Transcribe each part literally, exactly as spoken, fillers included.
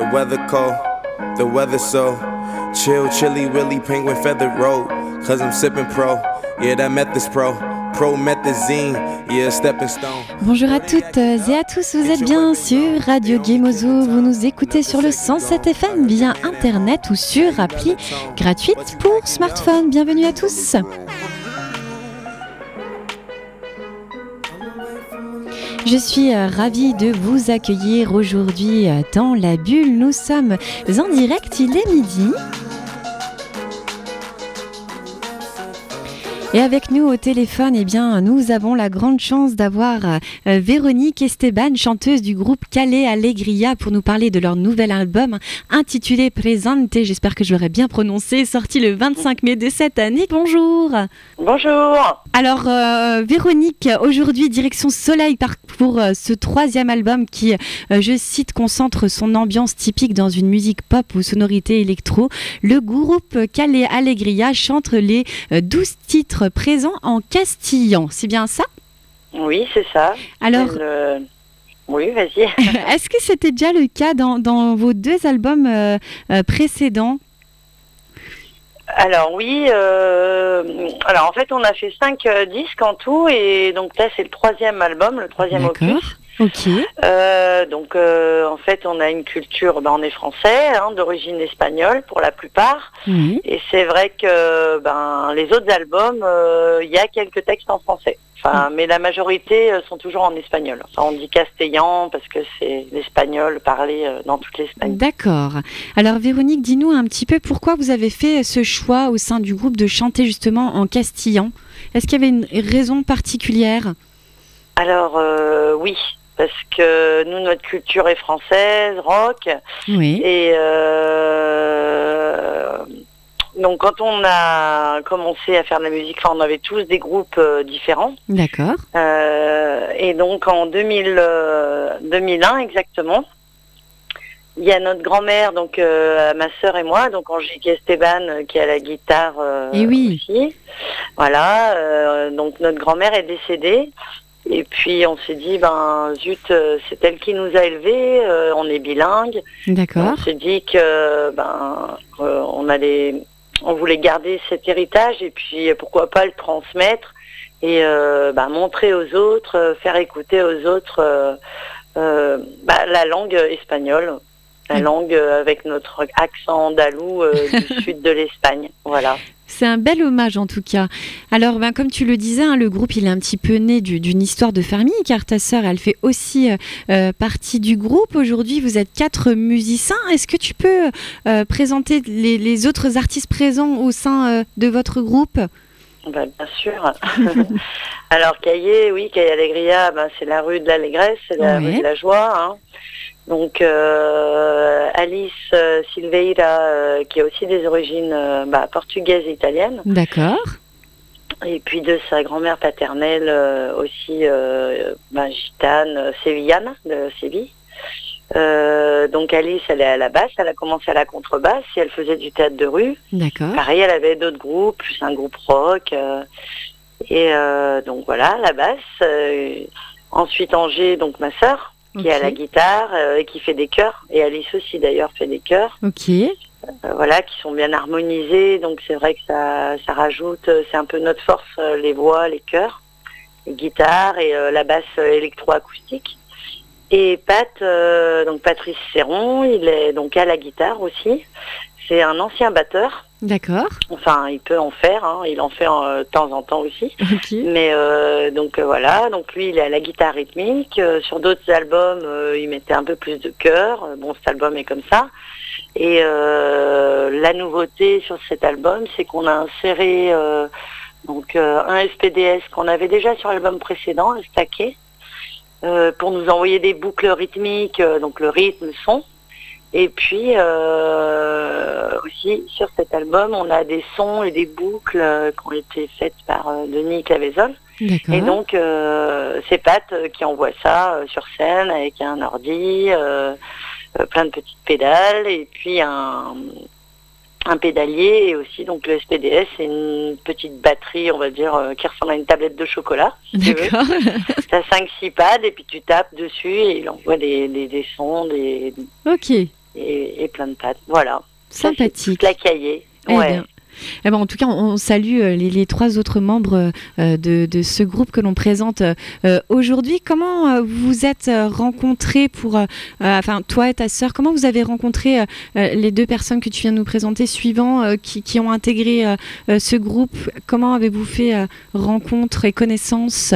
weather cold, the weather so chill, chilly, willy, penguin feathered road. Cause I'm sipping pro, yeah that method's pro. Bonjour à toutes et à tous, vous êtes bien sur Radio Gemozo, vous nous écoutez sur le cent sept F M via internet ou sur appli gratuite pour smartphone. Bienvenue à tous. Je suis ravie de vous accueillir aujourd'hui dans la bulle. Nous sommes en direct, il est midi. Et avec nous au téléphone, eh bien, nous avons la grande chance d'avoir euh, Véronique Esteban, chanteuse du groupe Calais Alegria, pour nous parler de leur nouvel album intitulé Presente. J'espère que je l'aurai bien prononcé, sorti le vingt-cinq mai de cette année. Bonjour. Bonjour. Alors, euh, Véronique, aujourd'hui, direction Soleil pour euh, ce troisième album qui, euh, je cite, concentre son ambiance typique dans une musique pop ou sonorité électro. Le groupe Calais Alegria chante les euh, douze titres présents en castillan, c'est bien ça ? Oui, c'est ça. Alors, c'est le... oui, vas-y. Est-ce que c'était déjà le cas dans, dans vos deux albums euh, euh, précédents ? Alors oui, euh... alors en fait on a fait cinq euh, disques en tout et donc là c'est le troisième album, le troisième D'accord. opus. Ok. Euh, donc euh, en fait on a une culture, ben, on est français, hein, d'origine espagnole pour la plupart. Oui. Et c'est vrai que ben les autres albums, il euh, y a quelques textes en français. Enfin, mmh. mais la majorité euh, sont toujours en espagnol. Enfin, on dit castellan parce que c'est l'espagnol parlé euh, dans toute l'Espagne. D'accord. Alors Véronique, dis-nous un petit peu pourquoi vous avez fait ce choix au sein du groupe de chanter justement en castillan. Est-ce qu'il y avait une raison particulière ? Alors euh, oui. Parce que nous, notre culture est française, rock. Oui. Et euh, donc, quand on a commencé à faire de la musique, enfin, on avait tous des groupes euh, différents. D'accord. Euh, et donc, en deux mille, euh, deux mille un exactement, il y a notre grand-mère, donc euh, ma sœur et moi, donc Angélique Esteban, euh, qui a la guitare euh, et oui. aussi. Voilà. Euh, donc, notre grand-mère est décédée. Et puis on s'est dit, ben zut, c'est elle qui nous a élevés, euh, on est bilingue. D'accord. On s'est dit que ben euh, on allait, on voulait garder cet héritage et puis pourquoi pas le transmettre et euh, ben, montrer aux autres, euh, faire écouter aux autres euh, euh, ben, la langue espagnole, la mmh. langue avec notre accent andalou euh, du sud de l'Espagne. Voilà. C'est un bel hommage en tout cas. Alors, ben, comme tu le disais, hein, le groupe il est un petit peu né du, d'une histoire de famille, car ta sœur elle fait aussi euh, partie du groupe. Aujourd'hui, vous êtes quatre musiciens. Est-ce que tu peux euh, présenter les, les autres artistes présents au sein euh, de votre groupe ? Ben, bien sûr. Alors, Caillé, oui, Caillé Alegria, ben, c'est la rue de l'Allégresse, c'est la oui. rue de la Joie. Hein. Donc euh, Alice euh, Silveira, euh, qui a aussi des origines euh, bah, portugaises et italiennes. D'accord. Et puis de sa grand-mère paternelle euh, aussi euh, bah, gitane, euh, sévillane de Séville. Euh, donc Alice, elle est à la basse, elle a commencé à la contrebasse et elle faisait du théâtre de rue. D'accord. Pareil, elle avait d'autres groupes, plus un groupe rock. Euh, et euh, donc voilà, la basse. Euh, ensuite Angers, donc ma sœur. Qui okay. a la guitare euh, et qui fait des chœurs. Et Alice aussi d'ailleurs fait des chœurs. Ok. Euh, voilà, qui sont bien harmonisés. Donc c'est vrai que ça, ça rajoute, c'est un peu notre force, euh, les voix, les chœurs, les guitares et euh, la basse euh, électroacoustique. Et Pat, euh, donc Patrice Serron, il est donc à la guitare aussi. C'est un ancien batteur. D'accord. Enfin, il peut en faire, hein. Il en fait en, euh, de temps en temps aussi. Okay. Mais euh, donc euh, voilà, donc lui il est à la guitare rythmique. Euh, sur d'autres albums, euh, il mettait un peu plus de chœur. Bon, cet album est comme ça. Et euh, la nouveauté sur cet album, c'est qu'on a inséré euh, donc euh, un S P D S qu'on avait déjà sur l'album précédent, un stacké, euh, pour nous envoyer des boucles rythmiques, euh, donc le rythme, le son. Et puis euh, aussi sur cet album, on a des sons et des boucles euh, qui ont été faites par euh, Denis Clavésol. D'accord. Et donc euh, c'est Pat euh, qui envoie ça euh, sur scène avec un ordi, euh, euh, plein de petites pédales et puis un, un pédalier et aussi donc le S P D S, c'est une petite batterie, on va dire, euh, qui ressemble à une tablette de chocolat. Si D'accord. Tu as cinq six pads et puis tu tapes dessus et il envoie des, des, des sons, des... Ok. et, et plein de pâtes. Voilà. Sympathique. La cahier. Eh Ouais. bien. Eh ben, en tout cas, on, on salue euh, les, les trois autres membres euh, de, de ce groupe que l'on présente euh, aujourd'hui. Comment euh, vous vous êtes euh, rencontrés pour, euh, euh, enfin, toi et ta sœur, comment vous avez rencontré euh, euh, les deux personnes que tu viens de nous présenter suivants euh, qui, qui ont intégré euh, euh, ce groupe? Comment avez-vous fait euh, rencontre et connaissance?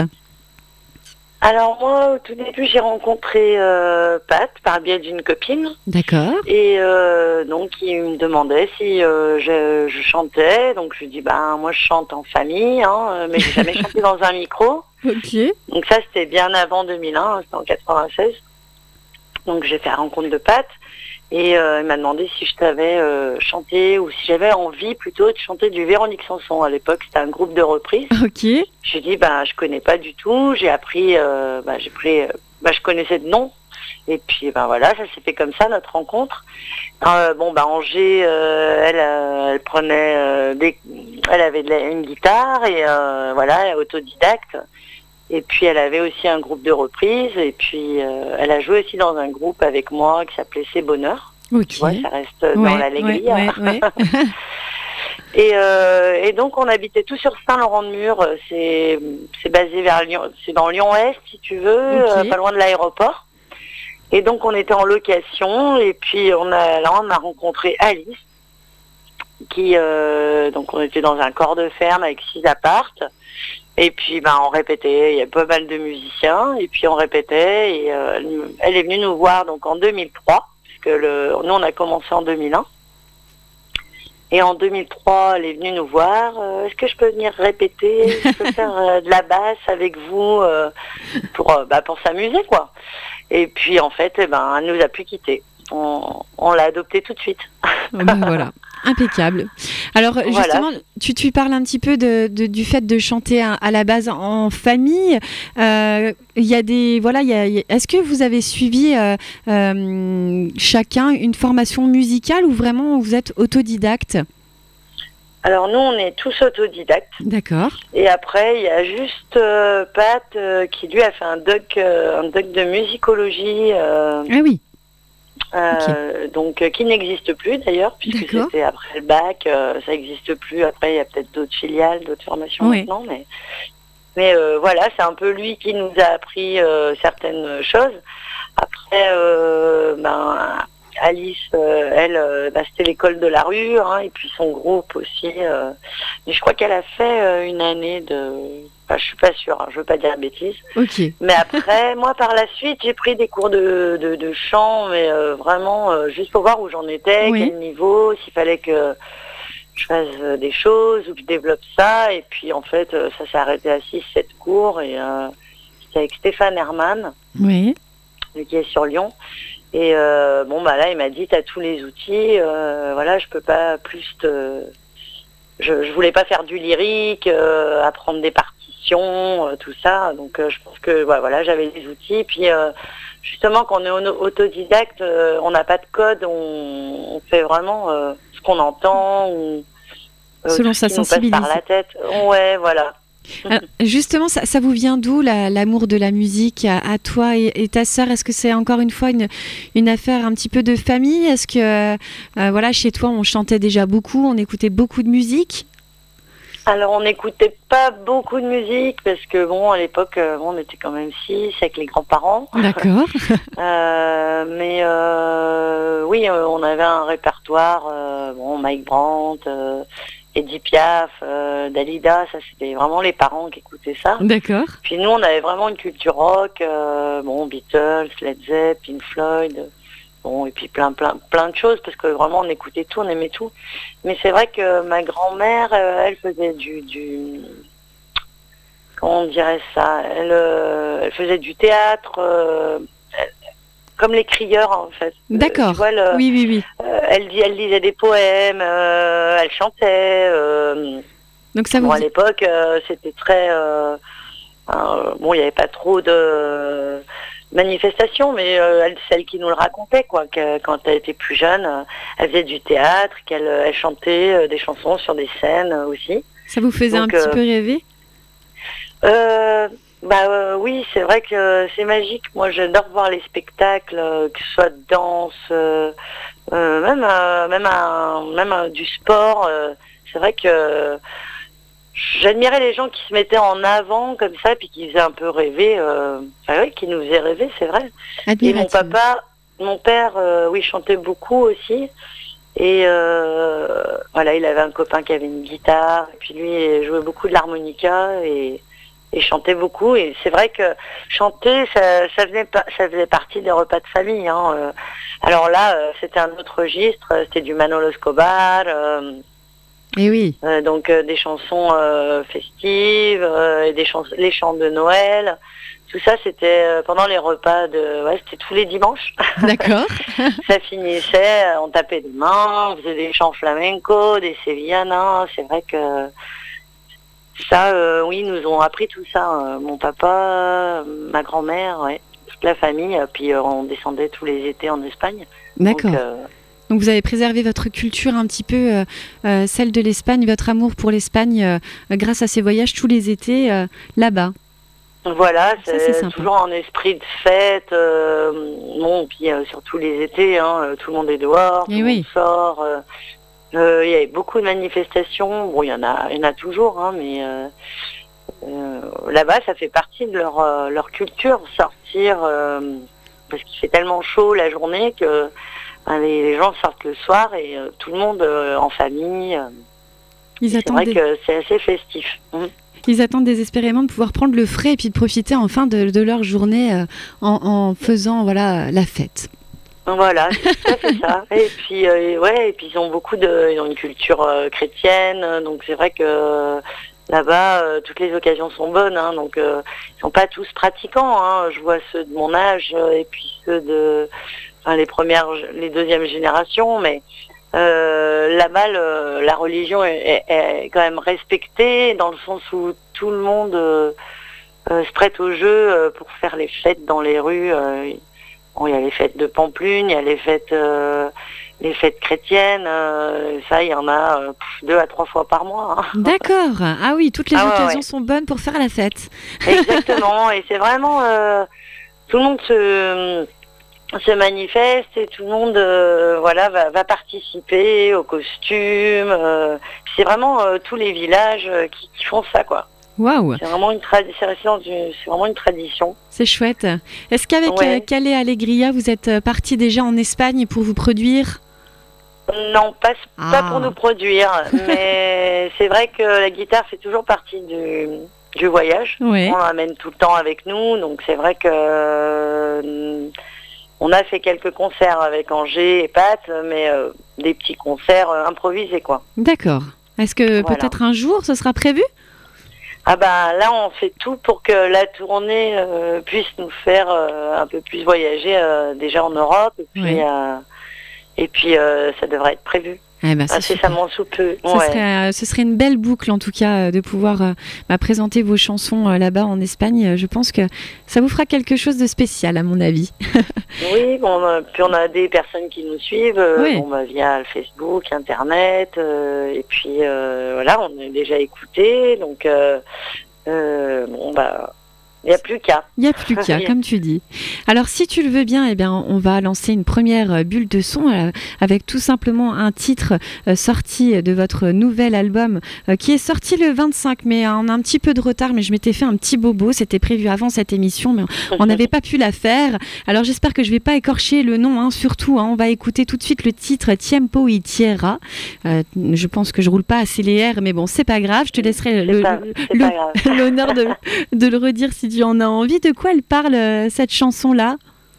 Alors moi, au tout début, j'ai rencontré euh, Pat par le biais d'une copine. D'accord. Et euh, donc, il me demandait si euh, je, je chantais. Donc, je lui dis, ben moi, je chante en famille, hein, mais j'ai jamais chanté dans un micro. Ok. Donc ça, c'était bien avant deux mille un, c'était en quatre-vingt-seize. Donc, j'ai fait la rencontre de Pat. Et euh, il m'a demandé si je savais euh, chanter ou si j'avais envie plutôt de chanter du Véronique Sanson. À l'époque, c'était un groupe de reprises. Ok. J'ai dit, bah, je connais pas du tout. J'ai appris, euh, bah, j'ai pris, euh, bah, je connaissais de nom. Et puis, ben voilà, ça s'est fait comme ça, notre rencontre. Euh, bon, bah, Angers, euh, elle, euh, elle prenait euh, des, elle avait de la, une guitare et euh, voilà, autodidacte. Et puis, elle avait aussi un groupe de reprises. Et puis, euh, elle a joué aussi dans un groupe avec moi qui s'appelait C'est Bonheur. Ok. Tu vois, ça reste dans Ouais, l'allégrie. ouais, hein. ouais, ouais. Et, euh, et donc on habitait tous sur Saint-Laurent-de-Mur, c'est c'est basé vers Lyon, c'est dans Lyon-Est si tu veux, Ok. euh, pas loin de l'aéroport. Et donc on était en location et puis on a là on a rencontré Alice qui euh, donc on était dans un corps de ferme avec six appartes et puis ben on répétait, il y a pas mal de musiciens et puis on répétait et euh, elle est venue nous voir donc en deux mille trois puisque le nous on a commencé en deux mille un. Et en deux mille trois, elle est venue nous voir. Euh, Est-ce que je peux venir répéter? Je peux faire euh, de la basse avec vous euh, pour euh, bah, pour s'amuser quoi. Et puis en fait, eh ben, elle nous a plus quittés. On, on l'a adoptée tout de suite. Oh, ben voilà, impeccable. Alors Voilà. justement, tu, tu parles un petit peu de, de- du fait de chanter à, à la base en famille. Euh, Il y a des voilà, il y a- il y a- est-ce que vous avez suivi euh, euh, chacun une formation musicale ou vraiment vous êtes autodidacte? Alors nous, on est tous autodidactes. D'accord. Et après, il y a juste euh, Pat euh, qui lui a fait un doc, euh, un doc de musicologie. euh, Ah oui. Euh, donc euh, qui n'existe plus d'ailleurs puisque D'accord. c'était après le bac, euh, ça n'existe plus. Après il y a peut-être d'autres filiales, d'autres formations Oui. maintenant, mais mais euh, voilà, c'est un peu lui qui nous a appris euh, certaines choses. Après, euh, ben Alice, euh, elle, euh, bah, c'était l'école de la rue, hein, et puis son groupe aussi. Euh, mais je crois qu'elle a fait euh, une année de. Enfin, je suis pas sûre, hein, je veux pas dire de bêtises. Ok. Mais après, moi, par la suite, j'ai pris des cours de, de, de chant, mais euh, vraiment, euh, juste pour voir où j'en étais, Oui. quel niveau, s'il fallait que je fasse euh, des choses ou que je développe ça. Et puis, en fait, euh, ça s'est arrêté à six sept cours. Et euh, c'était avec Stéphane Herman, Oui. lui qui est sur Lyon. Et euh, bon, bah là, il m'a dit, t'as tous les outils. Euh, voilà, je peux pas plus te... Je, je voulais pas faire du lyrique, euh, apprendre des partitions, euh, tout ça. Donc euh, je pense que ouais, voilà, j'avais des outils. Puis euh, justement, quand on est au- autodidacte, euh, on n'a pas de code, on, on fait vraiment euh, ce qu'on entend ou euh, Selon tout ce sa qui nous passe sensibilité. par la tête. Ouais, voilà. Alors, justement, ça, ça vous vient d'où la- l'amour de la musique à, à toi et, et ta sœur? Est-ce que c'est encore une fois une, une affaire un petit peu de famille? Est-ce que euh, euh, voilà, chez toi, on chantait déjà beaucoup, on écoutait beaucoup de musique? Alors on n'écoutait pas beaucoup de musique parce que bon, à l'époque, euh, bon, on était quand même six avec les grands-parents. D'accord. Euh, mais euh, oui, euh, on avait un répertoire, euh, bon, Mike Brandt, euh, Edith Piaf, euh, Dalida, ça c'était vraiment les parents qui écoutaient ça. D'accord. Puis nous, on avait vraiment une culture rock, euh, bon, Beatles, Led Zepp, Pink Floyd, bon, et puis plein, plein, plein de choses parce que vraiment on écoutait tout, on aimait tout. Mais c'est vrai que ma grand-mère, euh, elle faisait du, du, comment on dirait ça, elle, euh, elle faisait du théâtre. Euh, comme les crieurs en fait. D'accord. Euh, tu vois, le- Oui, oui, oui. euh, elle, dit- elle lisait des poèmes, euh, elle chantait. euh, Donc ça vous bon, à l'époque, euh, c'était très... euh, euh, bon, il n'y avait pas trop de manifestations, mais euh, elle, celle qui nous le racontait, quoi, que quand elle était plus jeune, euh, elle faisait du théâtre, qu'elle elle chantait euh, des chansons sur des scènes euh, aussi. ça vous faisait donc, un petit euh, peu rêver? Euh, Bah euh, oui, c'est vrai que c'est magique. Moi, j'adore voir les spectacles, euh, que ce soit de danse, euh, euh, même euh, même un, même un- du sport. euh, c'est vrai que j'admirais les gens qui se mettaient en avant comme ça, puis qui faisaient un peu rêver. Euh, enfin, oui, qui nous faisaient rêver, c'est vrai. Et mon Admirative. papa, mon père, euh, oui, chantait beaucoup aussi. Et euh, voilà, il avait un copain qui avait une guitare, et puis lui il jouait beaucoup de l'harmonica et, et chantait beaucoup. Et c'est vrai que chanter, ça, ça, venait, pa- ça faisait partie des repas de famille. Hein. Euh, Alors là, euh, c'était un autre registre, c'était du Manolo Escobar, euh, Et oui. euh, donc euh, des chansons euh, festives, euh, et des chans- les chants de Noël. Tout ça, c'était euh, pendant les repas de... Ouais, c'était tous les dimanches. D'accord. Ça finissait, euh, on tapait des mains, on faisait des chants flamenco, des sevillanas. C'est vrai que ça, euh, oui, ils nous ont appris tout ça. Euh, mon papa, euh, ma grand-mère, ouais, toute la famille. euh, Puis euh, on descendait tous les étés en Espagne. D'accord. Donc, euh, Donc vous avez préservé votre culture un petit peu, euh, euh, celle de l'Espagne, votre amour pour l'Espagne, euh, grâce à ces voyages tous les étés euh, là-bas. voilà, Ça, c'est c'est sympa. toujours un esprit de fête. Euh, bon, puis euh, surtout les étés, hein, euh, tout le monde est dehors, tout Eh le oui. monde sort. euh, euh, Il y avait beaucoup de manifestations. Bon, il y en a, il y en a toujours, hein, mais euh, euh, là-bas, ça fait partie de leur, euh, leur culture, sortir, euh, parce qu'il fait tellement chaud la journée que ben, les, les gens sortent le soir et euh, tout le monde euh, en famille. euh, Ils c'est attendent, vrai des- que c'est assez festif. Mm. ils attendent désespérément de pouvoir prendre le frais et puis de profiter enfin de, de leur journée euh, en, en faisant voilà la fête. Voilà, c'est tout à fait ça. Et puis, euh, ouais, et puis ils ont beaucoup de, ils ont une culture euh, chrétienne, donc c'est vrai que euh, là-bas, euh, toutes les occasions sont bonnes, hein, donc euh, ils sont pas tous pratiquants. Hein. Je vois ceux de mon âge euh, et puis ceux de, enfin les premières, les deuxièmes générations, mais euh, là-bas, le- la religion est, est- est quand même respectée dans le sens où tout le monde euh, euh, se prête au jeu euh, pour faire les fêtes dans les rues. euh, Bon, il y a les fêtes de Pampelune, il y a les fêtes, euh, les fêtes chrétiennes. euh, ça, il y en a euh, pff, deux à trois fois par mois. Hein. D'accord. Ah oui, toutes les Ah ouais, occasions ouais. sont bonnes pour faire la fête. Exactement. Et c'est vraiment euh, tout le monde se se manifeste et tout le monde, euh, voilà, va, va participer aux costumes. euh, c'est vraiment euh, tous les villages euh, qui, qui font ça, quoi. Waouh, C'est vraiment une tradition. C'est vraiment une tradition. c'est chouette. Est-ce qu'avec Ouais. euh, Calais Alegria, vous êtes euh, parti déjà en Espagne pour vous produire? Non, pas, Ah. pas pour nous produire, mais c'est vrai que la guitare fait toujours partie du, du voyage. Ouais. On l'amène tout le temps avec nous, donc c'est vrai que euh, on a fait quelques concerts avec Angers et Pat, mais euh, des petits concerts euh, improvisés, quoi. D'accord. Est-ce que Voilà. peut-être un jour ce sera prévu? Ah bah là, on fait tout pour que la tournée euh, puisse nous faire euh, un peu plus voyager euh, déjà en Europe, et puis, Ouais. euh, et puis euh, ça devrait être prévu. Eh ben, c'est super. Incessamment sous peu. Ce, Ouais. serait, euh, ce serait une belle boucle en tout cas euh, de pouvoir euh, bah, présenter vos chansons euh, là-bas en Espagne. Euh, Je pense que ça vous fera quelque chose de spécial à mon avis. Oui, bon, euh, puis on a des personnes qui nous suivent euh, Oui. bon, bah, via le Facebook, Internet, euh, et puis euh, voilà, on est déjà écoutés, donc euh, euh, bon bah, il n'y a plus qu'à. Il n'y a plus qu'à, comme tu dis. Alors, si tu le veux bien, eh bien, on va lancer une première euh, bulle de son euh, avec tout simplement un titre euh, sorti de votre nouvel album euh, qui est sorti le vingt-cinq mai. Hein. On a un petit peu de retard, mais je m'étais fait un petit bobo. C'était prévu avant cette émission, mais on n'avait pas pu la faire. Alors, j'espère que je ne vais pas écorcher le nom, hein, surtout. Hein, on va écouter tout de suite le titre Tiempo y Tierra. Euh, je pense que je roule pas assez les R, mais bon, c'est pas grave. Je te laisserai le- C'est pas, le- c'est le- pas grave. l'honneur de, de le redire si tu en as envie. De quoi elle parle, euh, cette chanson-là?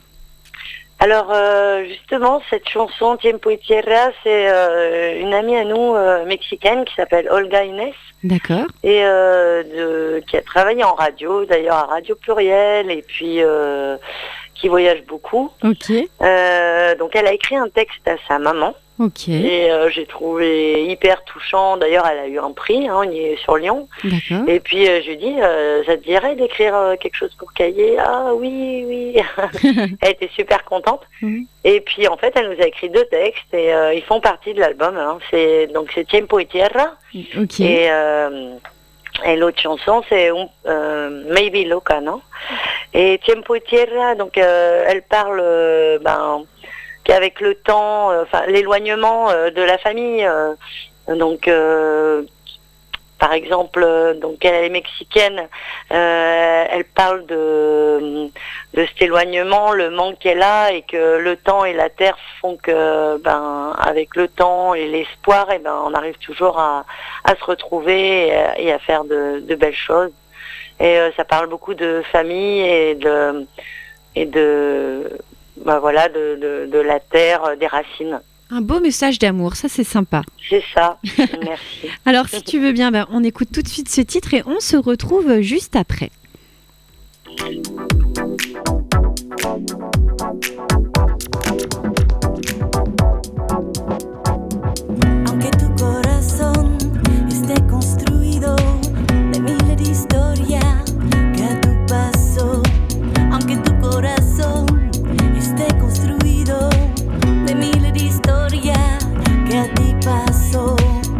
Alors euh, justement, cette chanson Tiempo y Tierra, c'est euh, une amie à nous euh, mexicaine qui s'appelle Olga Inés D'accord. et euh, de, qui a travaillé en radio, d'ailleurs à Radio Pluriel, et puis euh, qui voyage beaucoup. Ok. Euh, donc elle a écrit un texte à sa maman. Ok. Et euh, j'ai trouvé hyper touchant. D'ailleurs, elle a eu un prix, hein, on y est sur Lyon. D'accord. Et puis, euh, je lui dis, euh, ça te dirait d'écrire euh, quelque chose pour Cahiers? Ah oui, oui. Elle était super contente. Mhm. Et puis, en fait, elle nous a écrit deux textes et euh, ils font partie de l'album. Hein. C'est, donc, c'est Tiempo y Tierra. Ok. Et, euh, Et l'autre chanson, c'est euh, Maybe Loca, non? Et Tiempo y Tierra, donc euh, elle parle euh, ben, qu'avec le temps, enfin euh, l'éloignement euh, de la famille. Euh, donc, euh, par exemple, euh, donc elle est mexicaine, euh, elle parle de, de cet éloignement, le manque qu'elle a, et que le temps et la terre font que, ben, avec le temps et l'espoir, et ben, on arrive toujours à, à se retrouver et à, et à faire de, de belles choses. Et euh, ça parle beaucoup de famille et de et de ben, voilà de, de, de la terre, des racines. Un beau message d'amour, ça c'est sympa. C'est ça, merci. Alors si tu veux bien, ben, on écoute tout de suite ce titre et on se retrouve juste après. Aunque tu corazón esté construido de miles de historias que a tu paso, aunque tu corazón esté construido de miles de historias que a ti pasó.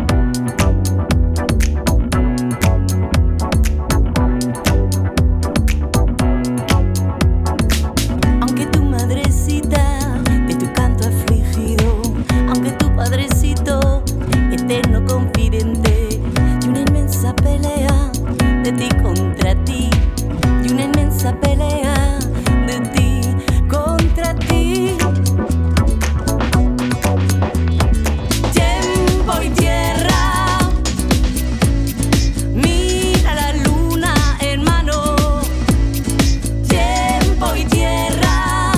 Aunque tu madrecita de tu canto afligido, aunque tu padrecito eterno confidente, y una inmensa pelea de ti contra ti, y una inmensa pelea de ti contra ti. Tiempo y tierra, mira la luna, hermano. Tiempo y tierra,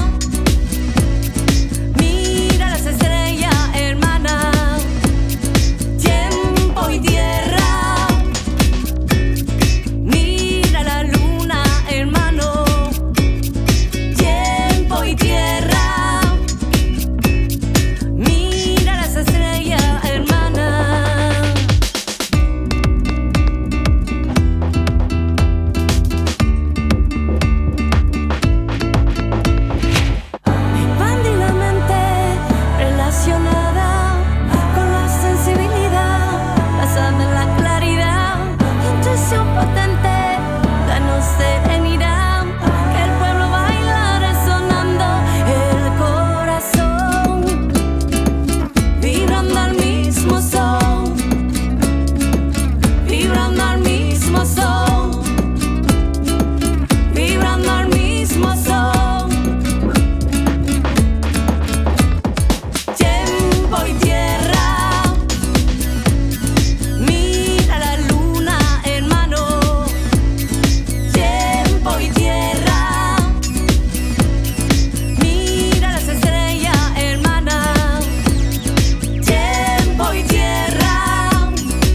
mira las estrellas, hermana. Tiempo y tierra, mira la luna, hermano. Tiempo y tierra, mira las estrellas, hermana. Expande la mente relacionada con la sensibilidad, basada en la claridad, intuición potente, danos serenidad, que el pueblo baila resonando el corazón, vibrando al mismo son, vibrando al mismo son, vibrando al mismo son. Tiempo y tierra, mira la luna, hermano. Tiempo y tierra, mira las estrellas, hermana. Tiempo y tierra,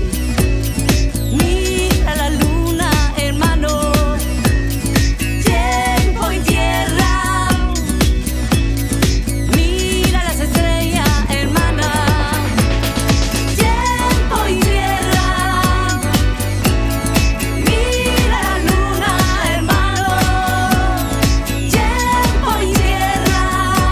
mira la luna, hermano. Tiempo y tierra, mira las estrellas, hermana. Tiempo y tierra, mira la luna, hermano. Tiempo y tierra,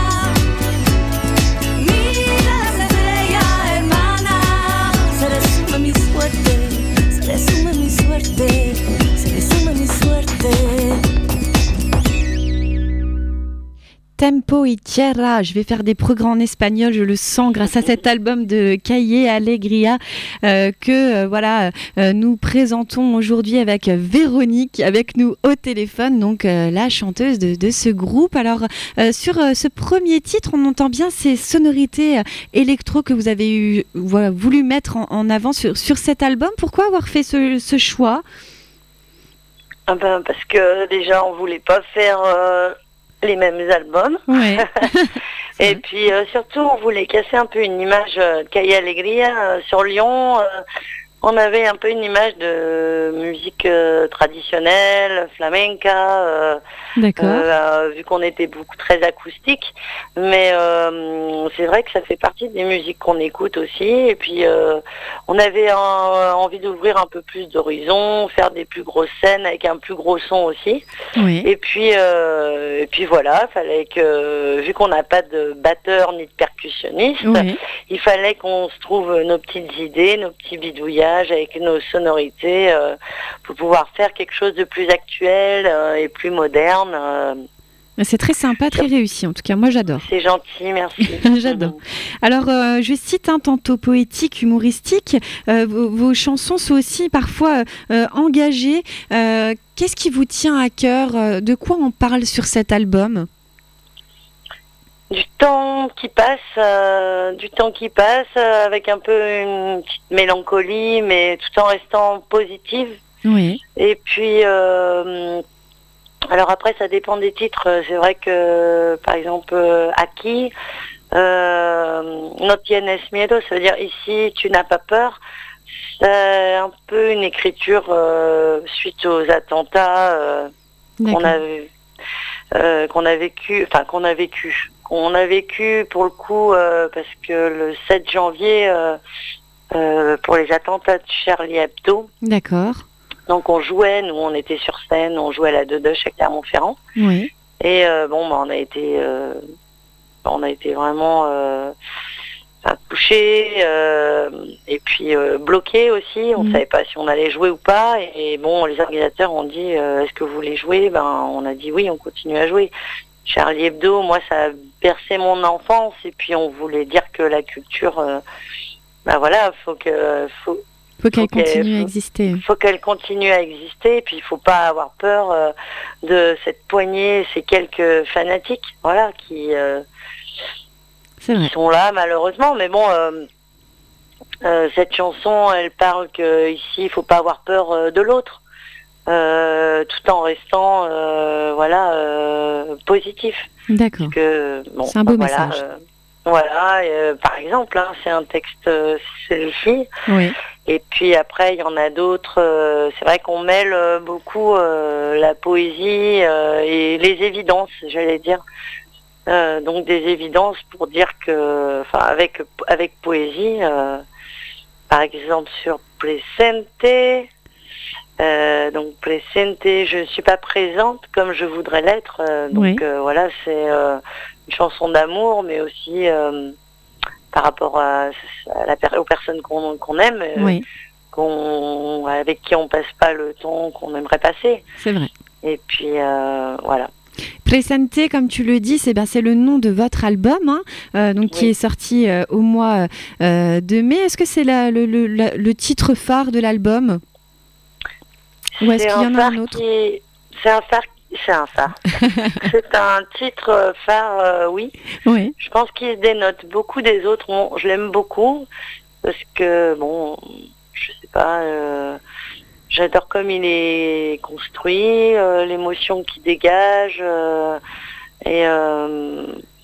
mira las estrellas, hermana. Se le suma mi suerte, se le suma mi suerte, se le suma mi suerte. Tempo y Tierra, je vais faire des progrès en espagnol, je le sens grâce à cet album de Calle Alegría euh, que euh, voilà euh, nous présentons aujourd'hui avec Véronique, avec nous au téléphone, donc euh, la chanteuse de, de ce groupe. Alors euh, sur euh, ce premier titre, on entend bien ces sonorités euh, électro que vous avez eu, voilà, voulu mettre en, en avant sur, sur cet album. Pourquoi avoir fait ce, ce choix? Ah ben, parce que déjà on voulait pas faire euh, les mêmes albums. Ouais. Et puis euh, surtout on voulait casser un peu une image euh, de Calle Alegría euh, sur Lyon. Euh, on avait un peu une image de musique euh, traditionnelle, flamenca, euh, D'accord. euh, vu qu'on était beaucoup très acoustique. Mais euh, c'est vrai que ça fait partie des musiques qu'on écoute aussi. Et puis euh, on avait un, envie d'ouvrir un peu plus d'horizons, faire des plus grosses scènes avec un plus gros son aussi. Oui. Et puis, euh, et puis voilà, fallait que, vu qu'on n'a pas de batteur ni de percussionniste, Oui. il fallait qu'on se trouve nos petites idées, nos petits bidouillages, images, avec nos sonorités, euh, pour pouvoir faire quelque chose de plus actuel euh, et plus moderne. Euh, C'est très sympa, très réussi. En tout cas, moi, j'adore. C'est gentil, merci. J'adore. Alors, euh, je cite un tantôt poétique, humoristique. Euh, vos, vos chansons sont aussi parfois euh, engagées. Euh, qu'est-ce qui vous tient à cœur? De quoi on parle sur cet album? Du temps qui passe, euh, du temps qui passe, euh, avec un peu une petite mélancolie, mais tout en restant positive. Oui. Et puis, euh, alors après, ça dépend des titres. C'est vrai que, par exemple, euh, Aquí, euh, No tienes miedo, ça veut dire ici, tu n'as pas peur. C'est un peu une écriture euh, suite aux attentats euh, qu'on a, euh, qu'on a vécu, enfin qu'on a vécu. On a vécu pour le coup euh, parce que le sept janvier, euh, euh, pour les attentats de Charlie Hebdo. D'accord. Donc on jouait, nous on était sur scène, on jouait à la Dedoche à Clermont-Ferrand. Oui. Et euh, bon, bah, on a été, euh, on a été vraiment euh, touchés euh, et puis euh, bloqués aussi. On ne mmh. savait pas si on allait jouer ou pas. Et, et bon, les organisateurs ont dit euh, est-ce que vous voulez jouer? Ben on a dit oui, on continue à jouer. Charlie Hebdo, moi, ça a bercé mon enfance et puis on voulait dire que la culture, euh, ben voilà, faut que, faut, faut qu'elle faut continue qu'elle, à exister. Faut qu'elle continue à exister et puis il faut pas avoir peur euh, de cette poignée, ces quelques fanatiques, voilà, qui, euh, C'est vrai. qui sont là malheureusement. Mais bon, euh, euh, cette chanson, elle parle que ici, il faut pas avoir peur euh, de l'autre. Euh, tout en restant euh, voilà euh, positif. D'accord. Que, bon, c'est un beau voilà, message. Euh, voilà, euh, par exemple, hein, c'est un texte, euh, celui-ci. Oui. Et puis après, il y en a d'autres. Euh, c'est vrai qu'on mêle euh, beaucoup euh, la poésie euh, et les évidences, j'allais dire. Euh, donc des évidences pour dire que, enfin, avec avec poésie, euh, par exemple sur Presente. Euh, donc presente, je ne suis pas présente comme je voudrais l'être. Euh, donc oui. euh, voilà, c'est euh, une chanson d'amour, mais aussi euh, par rapport à, à la, aux personnes qu'on, qu'on aime, euh, oui. qu'on, avec qui on passe pas le temps qu'on aimerait passer. C'est vrai. Et puis euh, voilà. Presente, comme tu le dis, c'est, ben, c'est le nom de votre album, hein, euh, donc, oui. qui est sorti euh, au mois euh, de mai. Est-ce que c'est la, le, le, la, le titre phare de l'album? Ou est-ce c'est qu'il y en a un autre? qui... C'est un phare. C'est un phare. C'est un titre phare, euh, oui. Oui. Je pense qu'il se dénote beaucoup des autres. Bon, je l'aime beaucoup parce que, bon, je sais pas, euh, j'adore comme il est construit, euh, l'émotion qu'il dégage, euh, et, euh,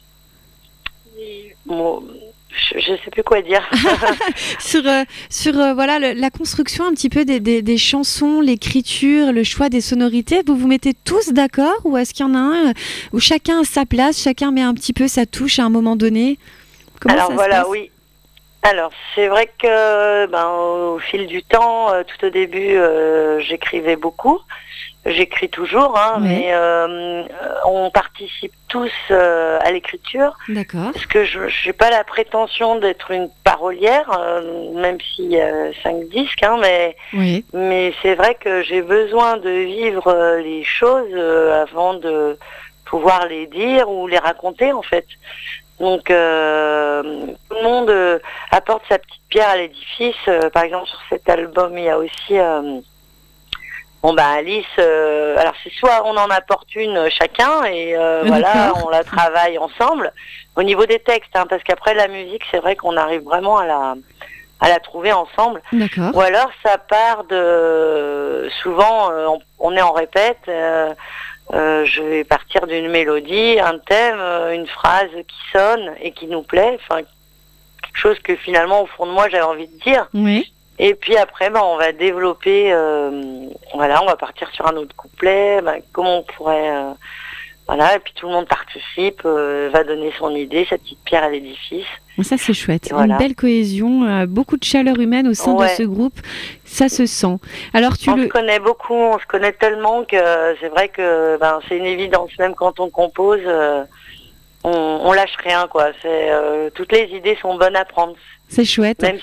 et bon, je ne sais plus quoi dire. sur euh, sur euh, voilà le, la construction un petit peu des, des, des chansons, l'écriture, le choix des sonorités, vous vous mettez tous d'accord ou est-ce qu'il y en a un euh, où chacun a sa place, chacun met un petit peu sa touche à un moment donné? Comment Alors ça voilà, se passe? oui. Alors c'est vrai que ben, au fil du temps, euh, tout au début, euh, j'écrivais beaucoup. J'écris toujours, hein, oui. mais euh, on participe tous euh, à l'écriture. D'accord. Parce que je n'ai pas la prétention d'être une parolière, euh, même s'il y a cinq disques, hein, mais, oui. mais c'est vrai que j'ai besoin de vivre euh, les choses euh, avant de pouvoir les dire ou les raconter, en fait. Donc, euh, tout le monde euh, apporte sa petite pierre à l'édifice. Euh, par exemple, sur cet album, il y a aussi... Euh, Bon bah Alice, euh, alors c'est soit on en apporte une chacun et euh, voilà, on la travaille ensemble au niveau des textes, hein, parce qu'après la musique, c'est vrai qu'on arrive vraiment à la à la trouver ensemble. D'accord. Ou alors ça part de souvent euh, on, on est en répète, euh, euh, je vais partir d'une mélodie, un thème, euh, une phrase qui sonne et qui nous plaît, enfin quelque chose que finalement au fond de moi j'avais envie de dire. Oui. Et puis après, ben, on va développer, euh, voilà, on va partir sur un autre couplet, ben, comment on pourrait, euh, voilà, et puis tout le monde participe, euh, va donner son idée, sa petite pierre à l'édifice. Ça c'est chouette, voilà. Une belle cohésion, euh, beaucoup de chaleur humaine au sein ouais. de ce groupe, ça se sent. Alors tu on le... se connaît beaucoup, on se connaît tellement que c'est vrai que ben, c'est une évidence, même quand on compose, euh, on, on lâche rien, quoi. C'est, euh, toutes les idées sont bonnes à prendre. C'est chouette. Même si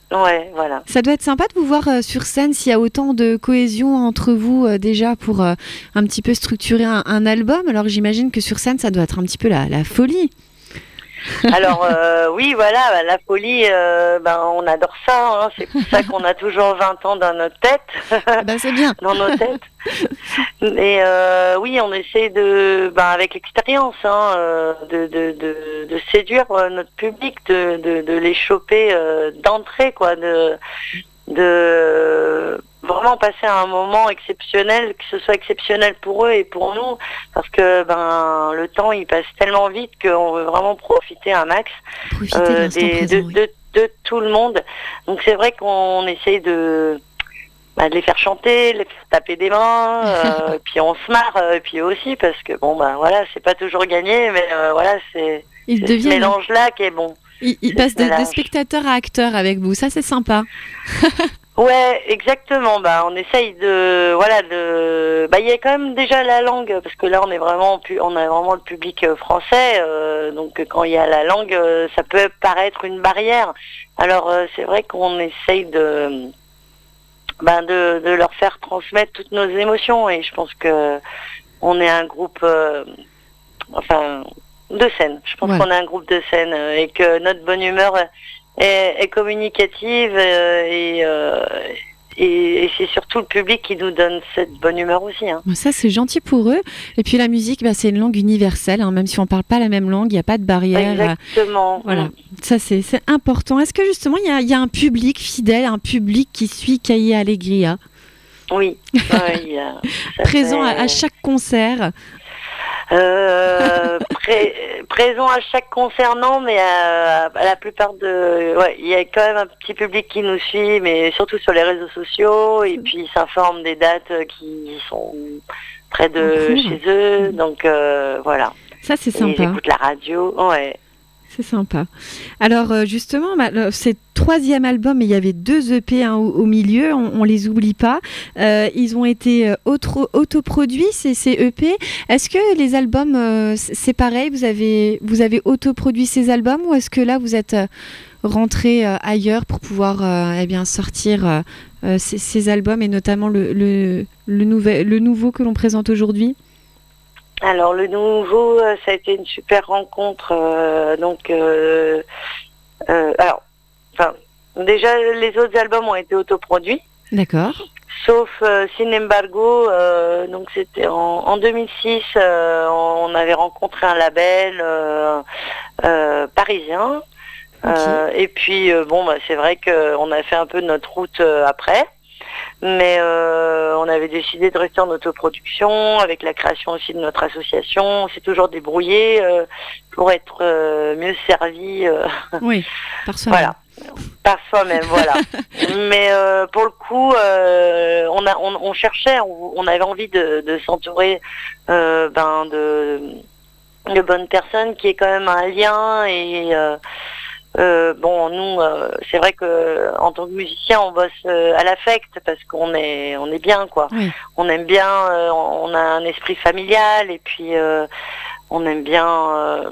Ouais, voilà. Ça doit être sympa de vous voir euh, sur scène s'il y a autant de cohésion entre vous euh, déjà pour euh, un petit peu structurer un, un album. Alors j'imagine que sur scène, ça doit être un petit peu la, la folie. Alors euh, oui, voilà, bah, la folie, euh, ben on adore ça. Hein. C'est pour ça qu'on a toujours vingt ans dans notre tête. Ben, c'est bien. Dans nos têtes. Et euh, oui, on essaie de, ben, avec l'expérience, hein, euh, de, de, de, de séduire euh, notre public, de, de, de les choper euh, d'entrée, quoi, de, de vraiment passer un moment exceptionnel, que ce soit exceptionnel pour eux et pour nous, parce que ben le temps il passe tellement vite qu'on veut vraiment profiter un max Profitez euh, de l'instant des, présent, de, oui. de, de tout le monde. Donc c'est vrai qu'on essaye de Bah, de les faire chanter, de les faire taper des mains, euh, puis on se marre, euh, puis eux aussi, parce que bon, ben voilà, c'est pas toujours gagné, mais euh, voilà, c'est, Ils c'est ce deviennent. mélange-là qui est bon. Ils, ils c'est passent ce de, de mélange. spectateurs à acteurs avec vous. Ça, c'est sympa. Ouais, exactement. Bah, on essaye de, voilà, de. Bah, il y a quand même déjà la langue, parce que là, on est vraiment, pu- on a vraiment le public euh, français, euh, donc quand il y a la langue, euh, ça peut paraître une barrière. Alors, euh, c'est vrai qu'on essaye de. Ben de, de leur faire transmettre toutes nos émotions, et je pense que on est un groupe euh, enfin de scène. Je pense Voilà. qu'on est un groupe de scène euh, et que notre bonne humeur est, est communicative euh, et, euh, et, et c'est surtout le public qui nous donne cette bonne humeur aussi. Hein. Ça, c'est gentil pour eux. Et puis la musique, bah, c'est une langue universelle. Hein. Même si on ne parle pas la même langue, il n'y a pas de barrière. Exactement. Voilà, Mm. ça c'est, c'est important. Est-ce que justement il y a, il y a un public fidèle, un public qui suit Cahiers Allegria, Oui. Ouais, il y a- ça présent à, fait- à chaque concert? Euh, pré- présent à chaque concert, non, mais à, à la plupart de... Ouais, il y a quand même un petit public qui nous suit, mais surtout sur les réseaux sociaux, et puis ils s'informent des dates qui sont près de En cours. chez eux, donc euh, voilà. Ça c'est Et ils sympa. écoutent la radio, ouais. C'est sympa. Alors euh, justement, bah, le- c'est le troisième album, et il y avait deux E P hein, au, au milieu, on, on les oublie pas. Euh, ils ont été euh, auto- autoproduits, ces, ces E P. Est-ce que les albums, euh, c- c'est pareil, vous avez, vous avez autoproduit ces albums, ou est-ce que là vous êtes euh, rentré euh, ailleurs pour pouvoir euh, eh bien, sortir euh, euh, ces, ces albums, et notamment le, le, le, nouvel, le nouveau que l'on présente aujourd'hui? Alors le nouveau, euh, ça a été une super rencontre. euh, donc, euh, euh, alors, enfin, déjà les autres albums ont été autoproduits, D'accord. sauf euh, Sin Embargo. euh, donc c'était en, en deux mille six, euh, on avait rencontré un label euh, euh, parisien. Ok. Euh, et puis euh, bon, bah, c'est vrai qu'on a fait un peu notre route euh, après. Mais euh, on avait décidé de rester en autoproduction avec la création aussi de notre association. On s'est toujours débrouillé euh, pour être euh, mieux servi, euh, Oui, par soi. voilà, par soi-même, voilà. Mais euh, pour le coup, euh, on, a, on, on cherchait, on, on avait envie de, de s'entourer euh, ben, de, de bonnes personnes qui aient quand même un lien et euh, Euh, bon, nous, euh, c'est vrai que en tant que musicien, on bosse euh, à l'affect parce qu'on est, on est bien, quoi. Oui. On aime bien, euh, on a un esprit familial et puis euh, on aime bien, euh,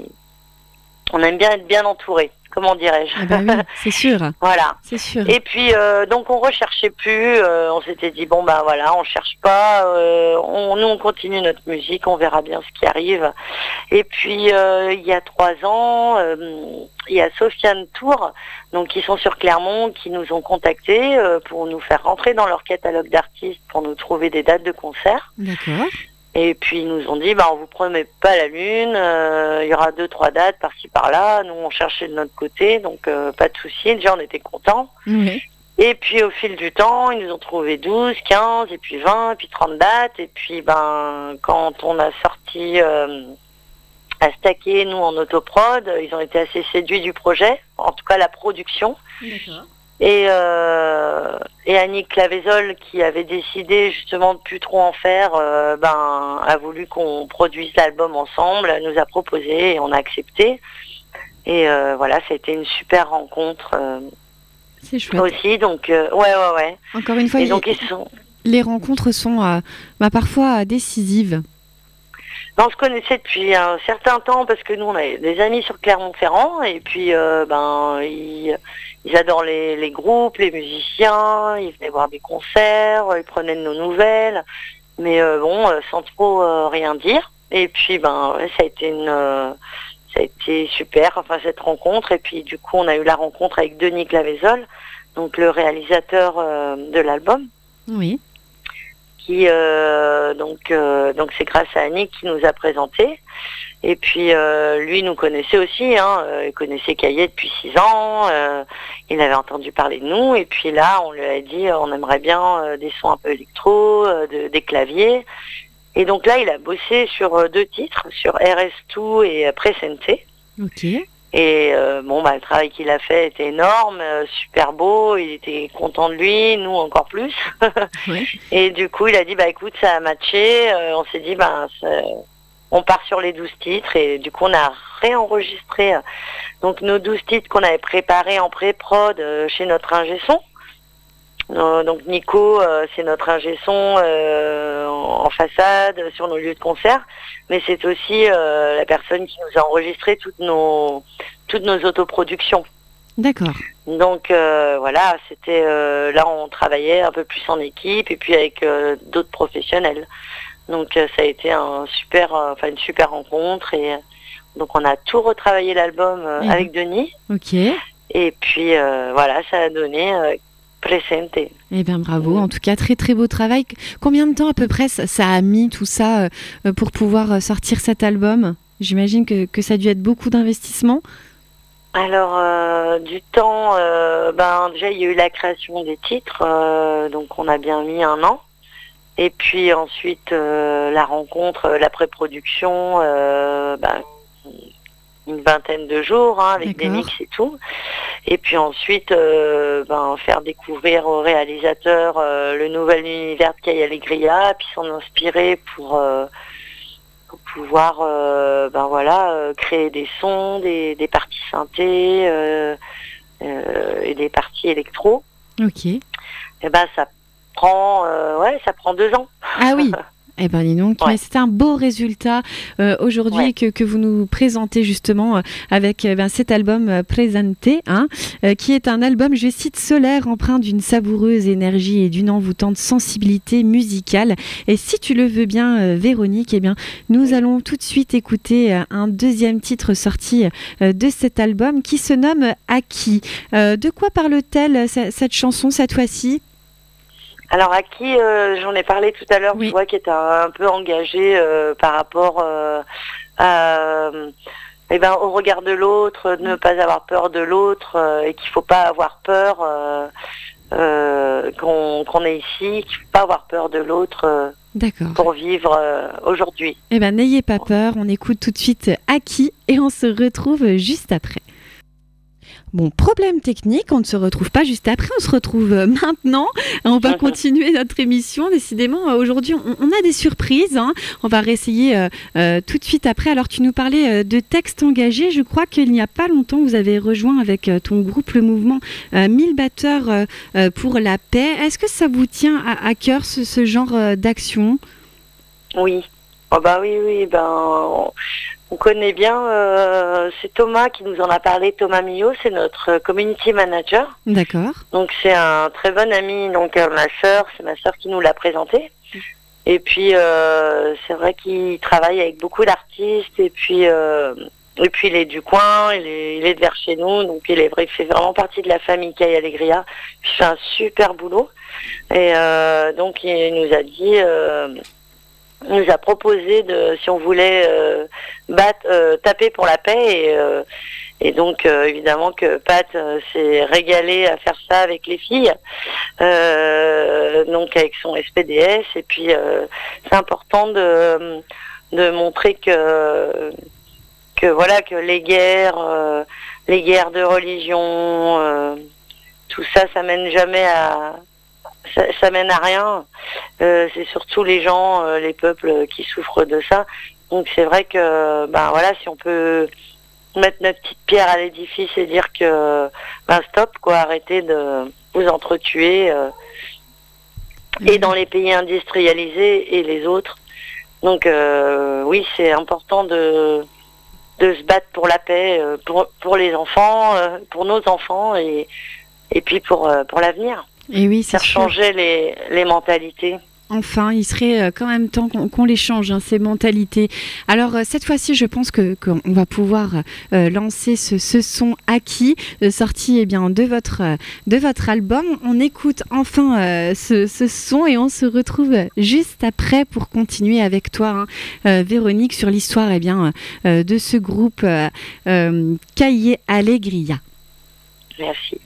on aime bien être bien entouré. Comment dirais-je? Ah bah oui, c'est sûr, Voilà. c'est sûr. Et puis euh, donc on recherchait plus, euh, on s'était dit bon bah voilà, on cherche pas, euh, on, nous on continue notre musique, on verra bien ce qui arrive. Et puis euh, il y a trois ans, euh, il y a Sofiane Tour, donc qui sont sur Clermont, qui nous ont contactés euh, pour nous faire rentrer dans leur catalogue d'artistes, pour nous trouver des dates de concert. D'accord. Et puis ils nous ont dit, bah on vous promet pas la lune, euh, il y aura deux trois dates par-ci par-là. Nous on cherchait de notre côté, donc euh, pas de souci. Déjà on était contents. Oui. Et puis au fil du temps, ils nous ont trouvé douze, quinze, et puis vingt, et puis trente dates. Et puis ben quand on a sorti euh, à Stacker, nous en autoprod, ils ont été assez séduits du projet, en tout cas la production. D'accord. Et, euh, et Annick Clavezol, qui avait décidé justement de plus trop en faire, euh, ben, a voulu qu'on produise l'album ensemble, elle nous a proposé et on a accepté. Et euh, voilà, ça a été une super rencontre euh, C'est chouette. aussi. Donc, euh, ouais, ouais, ouais. Encore une fois, Et il- donc, ils sont... les rencontres sont euh, bah, parfois euh, décisives. Ben, on se connaissait depuis un certain temps parce que nous on avait des amis sur Clermont-Ferrand et puis euh, ben ils, ils adorent les, les groupes, les musiciens, ils venaient voir des concerts, ils prenaient de nos nouvelles, mais euh, bon euh, sans trop euh, rien dire. Et puis ben ouais, ça a été une euh, ça a été super, enfin cette rencontre. Et puis du coup on a eu la rencontre avec Denis Clavezol, donc le réalisateur euh, de l'album. Oui. Qui euh, donc euh, donc c'est grâce à Annick qui nous a présenté. Et puis euh, lui nous connaissait aussi, hein, euh, il connaissait Caillé depuis six ans, euh, il avait entendu parler de nous. Et puis là on lui a dit euh, on aimerait bien euh, des sons un peu électro, euh, de, des claviers. Et donc là il a bossé sur euh, deux titres, sur R S deux et euh, Presente. Ok. Et euh, bon bah le travail qu'il a fait était énorme, euh, super beau, il était content de lui, nous encore plus. Ouais. Et du coup il a dit bah écoute ça a matché, euh, on s'est dit bah ça- on part sur les douze titres et du coup on a réenregistré euh, donc nos douze titres qu'on avait préparés en pré-prod euh, chez notre ingé son. Euh, donc Nico, euh, c'est notre ingé son euh, en, en façade, sur nos lieux de concert, mais c'est aussi euh, la personne qui nous a enregistré toutes nos toutes nos autoproductions. D'accord. Donc euh, voilà, c'était euh, là on travaillait un peu plus en équipe et puis avec euh, d'autres professionnels. Donc euh, ça a été un super, euh, enfin une super rencontre et euh, donc on a tout retravaillé l'album euh, Mhm. avec Denis Ok. et puis euh, voilà, ça a donné euh, Presente. Eh bien, bravo. En tout cas, très très beau travail. Combien de temps à peu près ça, ça a mis tout ça euh, pour pouvoir euh, sortir cet album? J'imagine que, que ça a dû être beaucoup d'investissement. Alors euh, du temps, euh, ben déjà il y a eu la création des titres, euh, donc on a bien mis un an. Et puis ensuite euh, la rencontre, euh, la pré-production, euh, ben, une vingtaine de jours hein, avec des D'accord. mix et tout. Et puis ensuite euh, ben, faire découvrir aux réalisateurs euh, le nouvel univers de Caille Alegria, puis s'en inspirer pour, euh, pour pouvoir euh, ben, voilà, euh, créer des sons, des, des parties synthé euh, euh, et des parties électro. Ok. Et ben ça prend euh, ouais ça prend deux ans. Ah oui. Eh ben dis donc, Ouais. mais c'est un beau résultat euh, aujourd'hui Ouais. que, que vous nous présentez justement euh, avec euh, ben, cet album euh, Présenté, hein, euh, qui est un album, je cite, solaire, empreint d'une savoureuse énergie et d'une envoûtante sensibilité musicale. Et si tu le veux bien, euh, Véronique, eh bien, nous allons tout de suite écouter euh, un deuxième titre sorti euh, de cet album qui se nomme Aki. Euh, de quoi parle-t-elle c- cette chanson cette fois-ci? Alors à qui euh, j'en ai parlé tout à l'heure, Oui. tu vois, qui est un, un peu engagé euh, par rapport euh, à, eh ben, au regard de l'autre, de ne pas avoir peur de l'autre euh, et qu'il faut pas avoir peur euh, euh, qu'on qu'on est ici, qu'il faut pas avoir peur de l'autre euh, D'accord. pour vivre euh, aujourd'hui. Eh bien, n'ayez pas peur, on écoute tout de suite Aki et on se retrouve juste après. Bon, problème technique, on ne se retrouve pas juste après, on se retrouve euh, maintenant. On va continuer notre émission. Décidément, euh, aujourd'hui, on, on a des surprises. Hein. On va réessayer euh, euh, tout de suite après. Alors, tu nous parlais euh, de textes engagés. Je crois qu'il n'y a pas longtemps, vous avez rejoint avec euh, ton groupe le mouvement euh, mille batteurs euh, euh, pour la paix. Est-ce que ça vous tient à, à cœur ce, ce genre euh, d'action? Oui. Oh bah oui, oui, ben on, on connaît bien. Euh, c'est Thomas qui nous en a parlé. Thomas Millot, c'est notre community manager. D'accord. Donc c'est un très bon ami. Donc euh, ma sœur, c'est ma sœur qui nous l'a présenté. Et puis euh, c'est vrai qu'il travaille avec beaucoup d'artistes. Et puis euh, et puis il est du coin, il est, il est de vers chez nous. Donc il est vrai, il fait vraiment partie de la famille Caille Alegria. Il fait un super boulot. Et euh, donc il nous a dit. Euh, Il nous a proposé de, si on voulait euh, battre, euh, taper pour la paix et, euh, et donc euh, évidemment que Pat euh, s'est régalé à faire ça avec les filles, euh, donc avec son S P D S et puis euh, c'est important de, de montrer que que voilà que les guerres, euh, les guerres de religion, euh, tout ça, ça mène jamais à Ça, ça mène à rien. Euh, c'est surtout les gens, euh, les peuples qui souffrent de ça. Donc c'est vrai que, ben voilà, si on peut mettre notre petite pierre à l'édifice et dire que, ben stop, quoi, arrêtez de vous entretuer. Euh, Mmh. Et dans les pays industrialisés et les autres, Donc euh, oui, c'est important de, de se battre pour la paix, euh, pour, pour les enfants, euh, pour nos enfants et, et puis pour, euh, pour l'avenir. Et oui, c'est Faire sûr. changer les, les mentalités. Enfin, il serait euh, quand même temps qu'on qu'on les change, hein, ces mentalités. Alors, euh, cette fois-ci, je pense que qu'on va pouvoir euh, lancer ce, ce son Aki, euh, sorti eh bien, de, votre, euh, de votre album. On écoute enfin euh, ce, ce son et on se retrouve juste après pour continuer avec toi, hein, euh, Véronique, sur l'histoire eh bien, euh, de ce groupe euh, euh, Calle Alegría. Merci.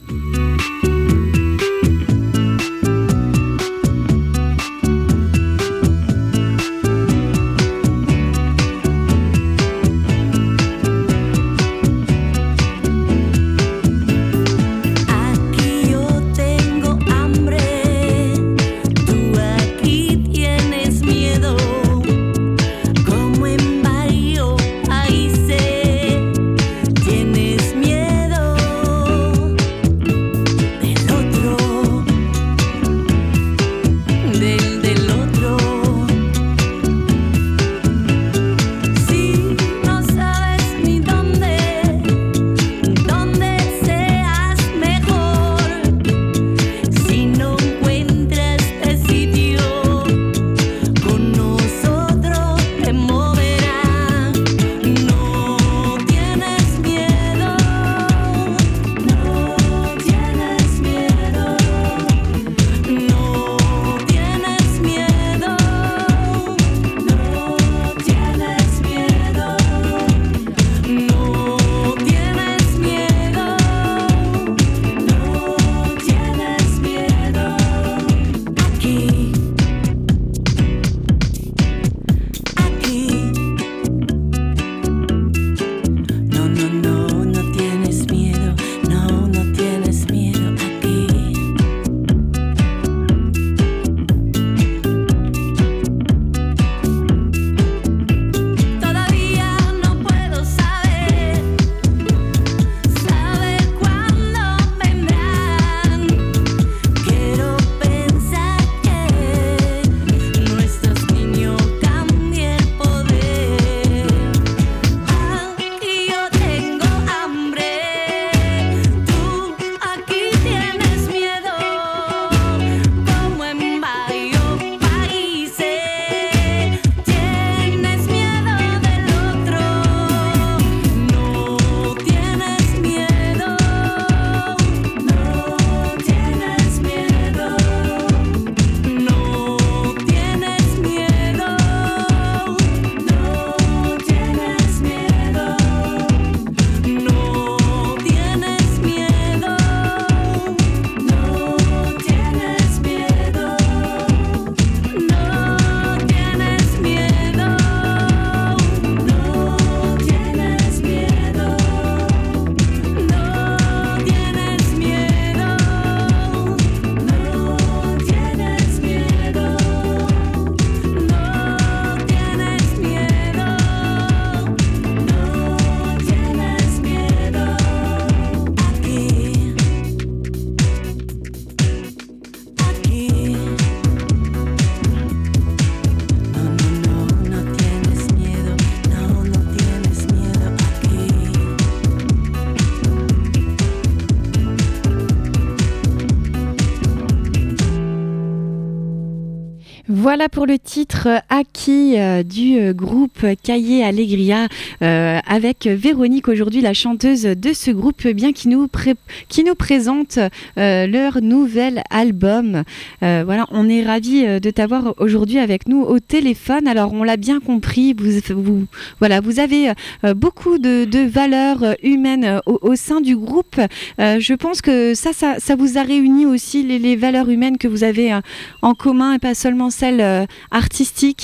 Voilà pour le titre Aki euh, du euh, groupe Calle Alegría euh, avec Véronique aujourd'hui, la chanteuse de ce groupe, bien qui nous, pré- qui nous présente euh, leur nouvel album. Euh, voilà, on est ravis de t'avoir aujourd'hui avec nous au téléphone. Alors on l'a bien compris, vous, vous, voilà, vous avez euh, beaucoup de, de valeurs humaines au, au sein du groupe. Euh, je pense que ça, ça, ça vous a réuni aussi, les, les valeurs humaines que vous avez euh, en commun et pas seulement celles euh, artistiques.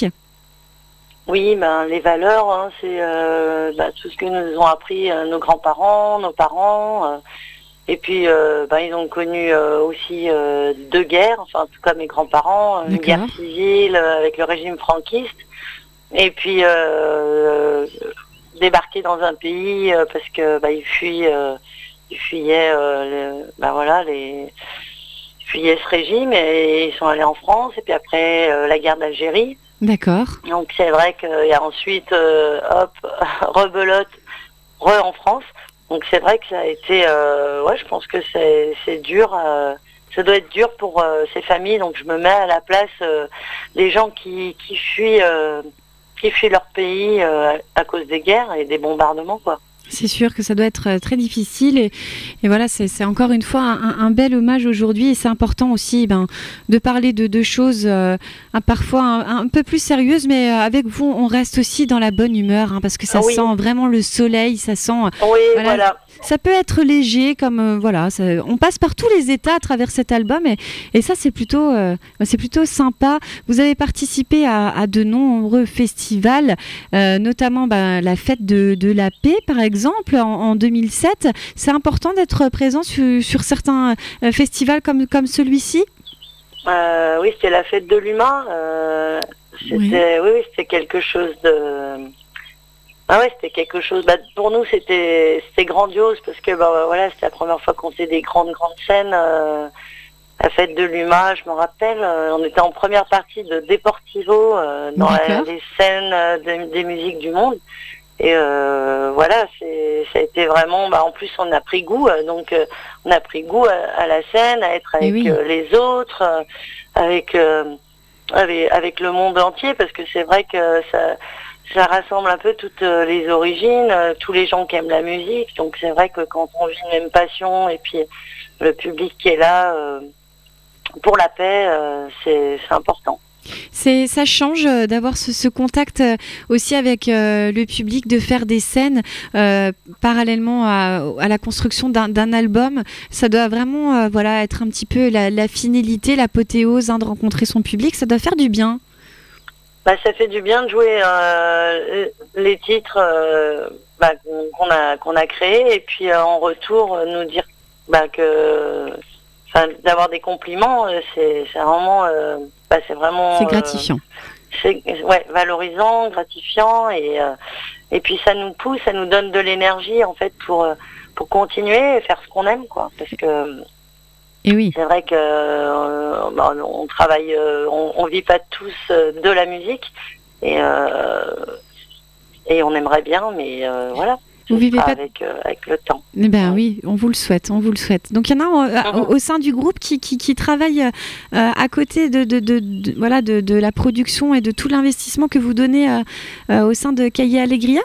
Oui, ben, les valeurs, hein, c'est euh, ben, tout ce que nous ont appris euh, nos grands-parents, nos parents. Euh, et puis, euh, ben, ils ont connu euh, aussi euh, deux guerres, enfin, en tout cas mes grands-parents, une guerre civile euh, avec le régime franquiste. Et puis, euh, débarquer dans un pays euh, parce que ben, ils fuient, euh, ils fuyaient, euh, le, ben, voilà, les... fuyaient ce régime et ils sont allés en France et puis après euh, la guerre d'Algérie D'accord. Donc c'est vrai qu'il y a ensuite, euh, hop, rebelote, re en France. Donc c'est vrai que ça a été, euh, ouais, je pense que c'est, c'est dur, euh, ça doit être dur pour euh, ces familles. Donc je me mets à la place euh, des gens qui, qui fuient, euh, qui fuient leur pays euh, à cause des guerres et des bombardements, quoi. C'est sûr que ça doit être très difficile et, et voilà, c'est, c'est encore une fois un, un bel hommage aujourd'hui et c'est important aussi ben, de parler de, de choses euh, parfois un, un peu plus sérieuses, mais avec vous, on reste aussi dans la bonne humeur hein, parce que ça oui. sent vraiment le soleil, ça sent... Oui, voilà. voilà. Ça peut être léger, comme euh, voilà, ça, on passe par tous les états à travers cet album et, et ça c'est plutôt, euh, c'est plutôt sympa. Vous avez participé à, à de nombreux festivals, euh, notamment bah, la fête de, de la paix par exemple en, en deux mille sept. C'est important d'être présent sur, sur certains euh, festivals comme, comme celui-ci. Euh, oui, c'était la fête de l'humain. Euh, c'était, oui. oui, oui, c'était quelque chose de... Ah ouais, c'était quelque chose. Bah, pour nous, c'était c'était grandiose parce que bah voilà, c'était la première fois qu'on faisait des grandes grandes scènes. Euh, la fête de l'U M A, je me rappelle, euh, on était en première partie de Deportivo euh, dans la, les scènes euh, de, des musiques du monde. Et euh, voilà, c'est ça a été vraiment. Bah en plus, on a pris goût, euh, donc euh, on a pris goût à, à la scène, à être avec oui. euh, les autres, euh, avec, euh, avec avec le monde entier, parce que c'est vrai que ça. Ça rassemble un peu toutes les origines, tous les gens qui aiment la musique. Donc c'est vrai que quand on vit une même passion et puis le public qui est là euh, pour la paix, euh, c'est, c'est important. C'est, ça change d'avoir ce, ce contact aussi avec euh, le public, de faire des scènes euh, parallèlement à, à la construction d'un, d'un album. Ça doit vraiment euh, voilà, être un petit peu la, la finalité, l'apothéose hein, de rencontrer son public. Ça doit faire du bien. Bah, ça fait du bien de jouer euh, les titres euh, bah, qu'on a qu'on a créés et puis euh, en retour nous dire bah, que enfin d'avoir des compliments c'est c'est vraiment euh, bah, c'est vraiment c'est gratifiant. Euh, c'est ouais valorisant, gratifiant et euh, et puis ça nous pousse, ça nous donne de l'énergie en fait pour pour continuer et faire ce qu'on aime quoi parce que Et oui. C'est vrai que euh, bah, on travaille, euh, on, on vit pas tous euh, de la musique et euh, et on aimerait bien, mais euh, voilà. Vous vivez pas avec euh, avec le temps. Eh ben ouais. Oui, on vous le souhaite, on vous le souhaite. Donc il y en a euh, mm-hmm. au, au sein du groupe qui qui, qui travaille euh, à côté de de, de, de voilà de, de la production et de tout l'investissement que vous donnez euh, euh, au sein de Cahiers Alegria.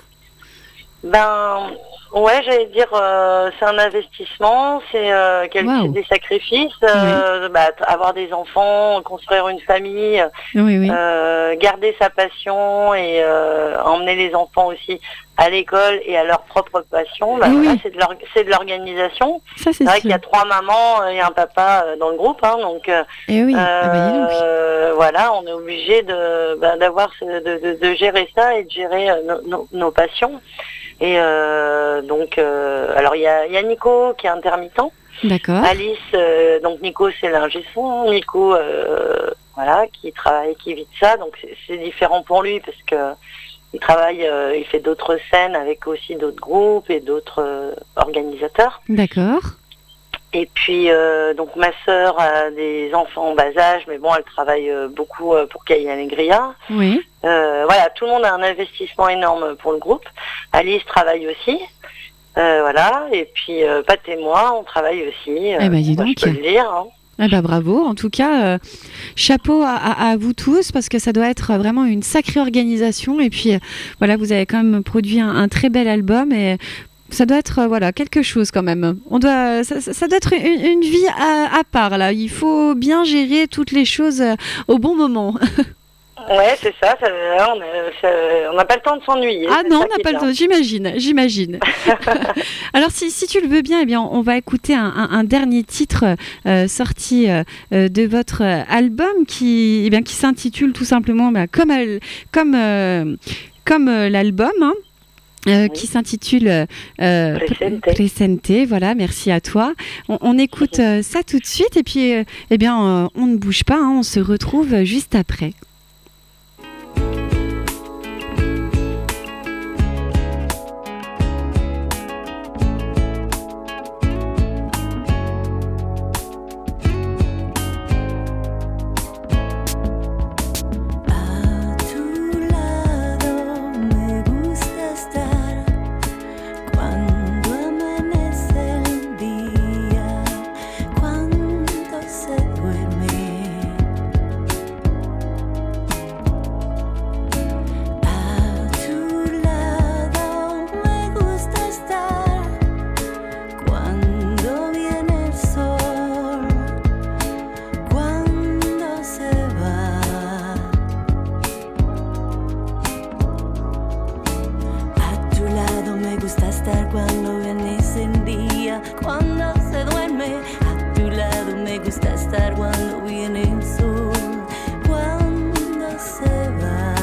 Ben ouais, j'allais dire, euh, c'est un investissement, c'est euh, quelque, wow. des sacrifices, euh, oui. bah, avoir des enfants, construire une famille, oui, oui. Euh, garder sa passion et euh, emmener les enfants aussi à l'école et à leur propre passion. Bah, oui. Voilà, c'est de l'or- c'est de l'organisation. Ça, c'est c'est vrai sûr. qu'il y a trois mamans et un papa dans le groupe, hein, donc et oui. euh, ah bah, euh, voilà, on est obligé de bah, d'avoir ce, de, de, de gérer ça et de gérer euh, nos, nos, nos passions. Et euh, donc, euh, alors il y a, y a Nico qui est intermittent. D'accord. Alice, euh, donc Nico c'est l'ingé son. Nico, euh, voilà, qui travaille, qui vit de ça. Donc c'est, c'est différent pour lui parce que il travaille, euh, il fait d'autres scènes avec aussi d'autres groupes et d'autres euh, organisateurs. D'accord. Et puis euh, donc ma sœur a des enfants en bas âge, mais bon, elle travaille euh, beaucoup euh, pour Cahiers Alegria. Oui. Euh, voilà, tout le monde a un investissement énorme pour le groupe. Alice travaille aussi, euh, voilà. Et puis euh, Pat et moi, on travaille aussi. Euh, eh ben dis donc. Je peux le dire. Hein. Eh ben bravo. En tout cas, euh, chapeau à, à, à vous tous parce que ça doit être vraiment une sacrée organisation. Et puis euh, voilà, vous avez quand même produit un, un très bel album et ça doit être euh, voilà quelque chose quand même. On doit, ça, ça doit être une, une vie à, à part là. Il faut bien gérer toutes les choses euh, au bon moment. Ouais, c'est ça. ça, on, a, ça on n'a pas le temps de s'ennuyer. Ah non, on n'a pas le temps. J'imagine, j'imagine. Alors, si, si tu le veux bien, eh bien, on va écouter un, un, un dernier titre euh, sorti euh, de votre album qui, eh bien, qui s'intitule tout simplement bah, comme, comme, euh, comme euh, l'album. Hein. Euh, oui. Qui s'intitule euh, Presente. Presente. Voilà, merci à toi. On, on écoute euh, ça tout de suite et puis, euh, eh bien, euh, on ne bouge pas. Hein, on se retrouve juste après. encendida cuando se duerme. A tu lado me gusta estar cuando viene el sol, cuando se va.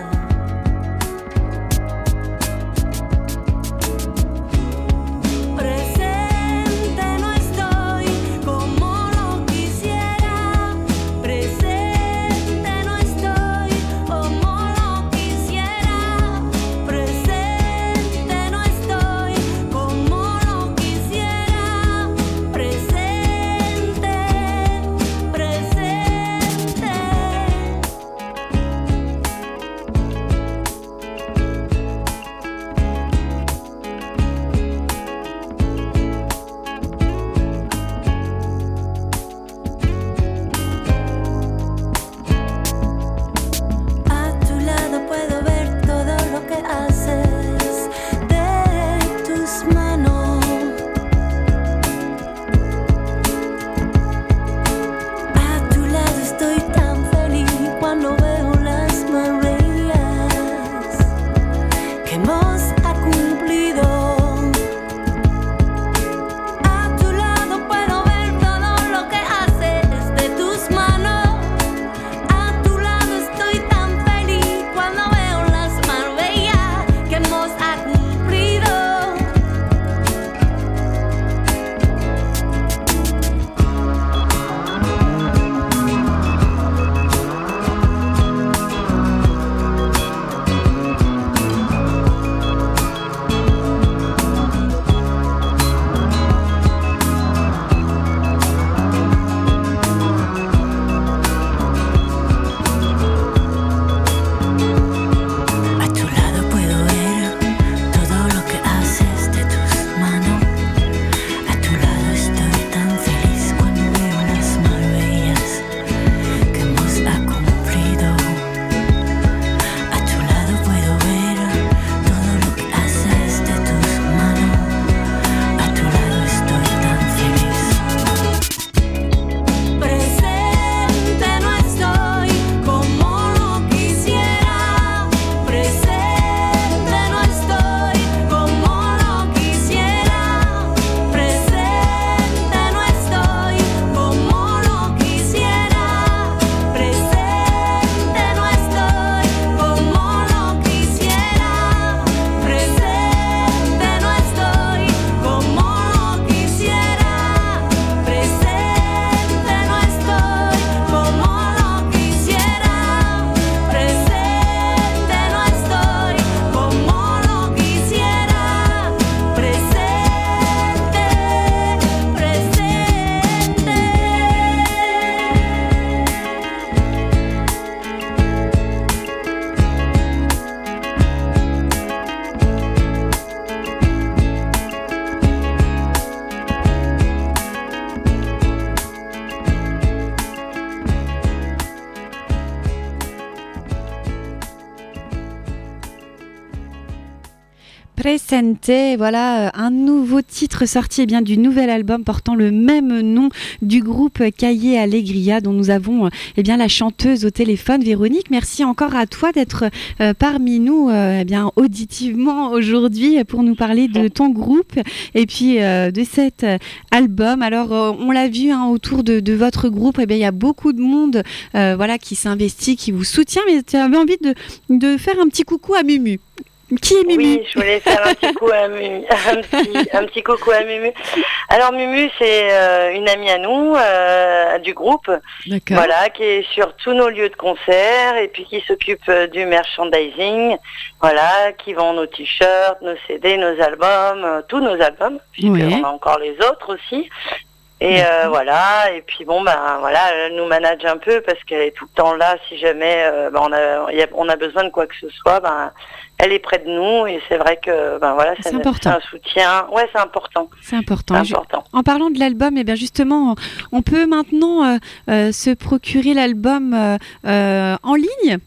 Presente, voilà un nouveau titre sorti eh bien, du nouvel album portant le même nom du groupe Cahiers Alegria dont nous avons eh bien, la chanteuse au téléphone. Véronique, merci encore à toi d'être euh, parmi nous euh, eh bien, auditivement aujourd'hui pour nous parler de ton groupe et puis euh, de cet album. Alors euh, on l'a vu hein, autour de, de votre groupe, eh bien, il y a beaucoup de monde euh, voilà, qui s'investit, qui vous soutient, mais tu avais envie de, de faire un petit coucou à Mumu. Qui est Mumu ? Oui, je voulais faire un petit coup à Mumu, un petit, un petit coucou à Mumu. Alors Mumu, c'est euh, une amie à nous, euh, du groupe, D'accord. Voilà, qui est sur tous nos lieux de concert et puis qui s'occupe euh, du merchandising, voilà, qui vend nos t-shirts, nos C D, nos albums, euh, tous nos albums, puisqu'on Oui. a encore les autres aussi. Et euh, voilà, et puis bon, ben voilà, elle nous manage un peu parce qu'elle est tout le temps là. Si jamais euh, ben, on, a, y a, on a besoin de quoi que ce soit, ben elle est près de nous et c'est vrai que ben voilà, c'est, c'est, important. c'est un soutien. Ouais, c'est important. C'est important. C'est important. En parlant de l'album, eh bien justement, on peut maintenant euh, euh, se procurer l'album euh, euh, en ligne.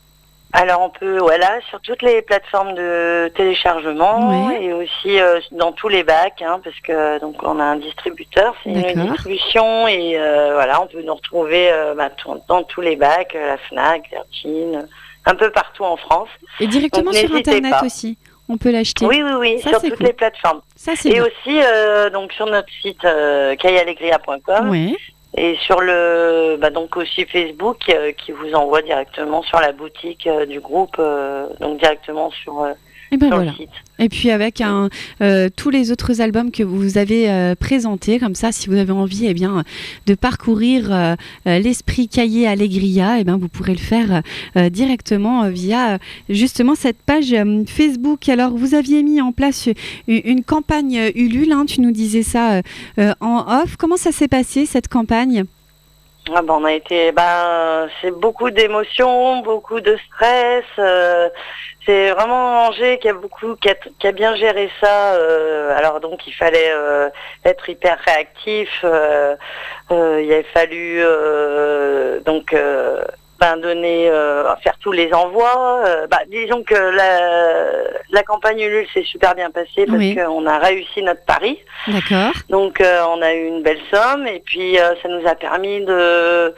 Alors on peut, voilà, sur toutes les plateformes de téléchargement Ouais. et aussi euh, dans tous les bacs, hein, parce que donc on a un distributeur, c'est D'accord. une distribution et euh, voilà, on peut nous retrouver euh, bah, t- dans tous les bacs, euh, la Fnac, Virgin, un peu partout en France. Et directement Donc, sur n'hésitez Internet pas. aussi. On peut l'acheter. Oui, oui, oui, Ça, sur c'est toutes cool. les plateformes. Ça, c'est Et bien. aussi euh, donc sur notre site euh, cayalegria point com Ouais. et sur le bah, donc aussi Facebook euh, qui vous envoie directement sur la boutique euh, du groupe, euh, donc directement sur, euh, Et ben sur voilà. le site. Et puis avec un, euh, tous les autres albums que vous avez euh, présentés, comme ça, si vous avez envie eh bien, de parcourir euh, euh, l'esprit Cahier Allegria, eh ben, vous pourrez le faire euh, directement euh, via euh, justement cette page euh, Facebook. Alors, vous aviez mis en place une, une campagne euh, Ulule, hein, tu nous disais ça euh, euh, en off. Comment ça s'est passé, cette campagne ? Ah ben, on a été, ben, c'est beaucoup d'émotions, beaucoup de stress. Euh, c'est vraiment Angers qui a beaucoup, qui a, qui a bien géré ça. Euh, alors donc il fallait euh, être hyper réactif. Euh, euh, il a fallu euh, donc euh, ben, donner, euh, faire tous les envois. Euh, bah, disons que la, la campagne Ulule s'est super bien passée parce Oui. qu'on a réussi notre pari. D'accord. Donc euh, on a eu une belle somme et puis euh, ça nous a permis de,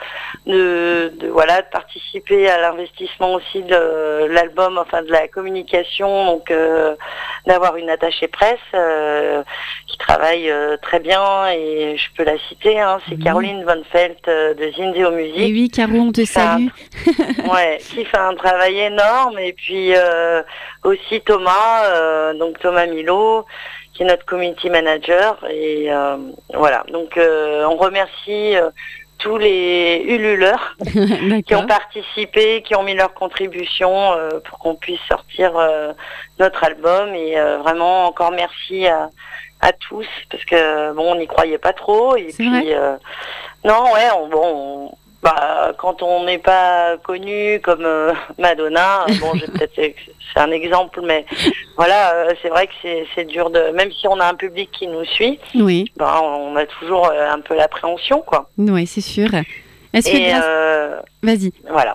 de, de voilà de participer à l'investissement aussi de l'album, enfin de la communication, donc euh, d'avoir une attachée presse euh, qui travaille euh, très bien et je peux la citer, hein, c'est Oui. Caroline Von Felt euh, de Zinzeo Music. Et oui, Caro, on te Enfin, salue. Ouais, qui fait un travail énorme et puis euh, aussi Thomas, euh, donc Thomas Milo, qui est notre community manager et euh, voilà. Donc euh, on remercie euh, tous les ululeurs qui ont D'accord. participé, qui ont mis leur contribution euh, pour qu'on puisse sortir euh, notre album et euh, vraiment encore merci à, à tous parce que bon on n'y croyait pas trop et C'est puis vrai euh, non ouais on, bon on, bah, quand on n'est pas connu comme euh, Madonna, euh, bon, j'ai peut-être c'est un exemple, mais voilà, euh, c'est vrai que c'est, c'est dur de, même si on a un public qui nous suit, Oui, bah, on a toujours euh, un peu l'appréhension, quoi. oui, c'est sûr. Est-ce que Et grâce... euh, Vas-y. voilà.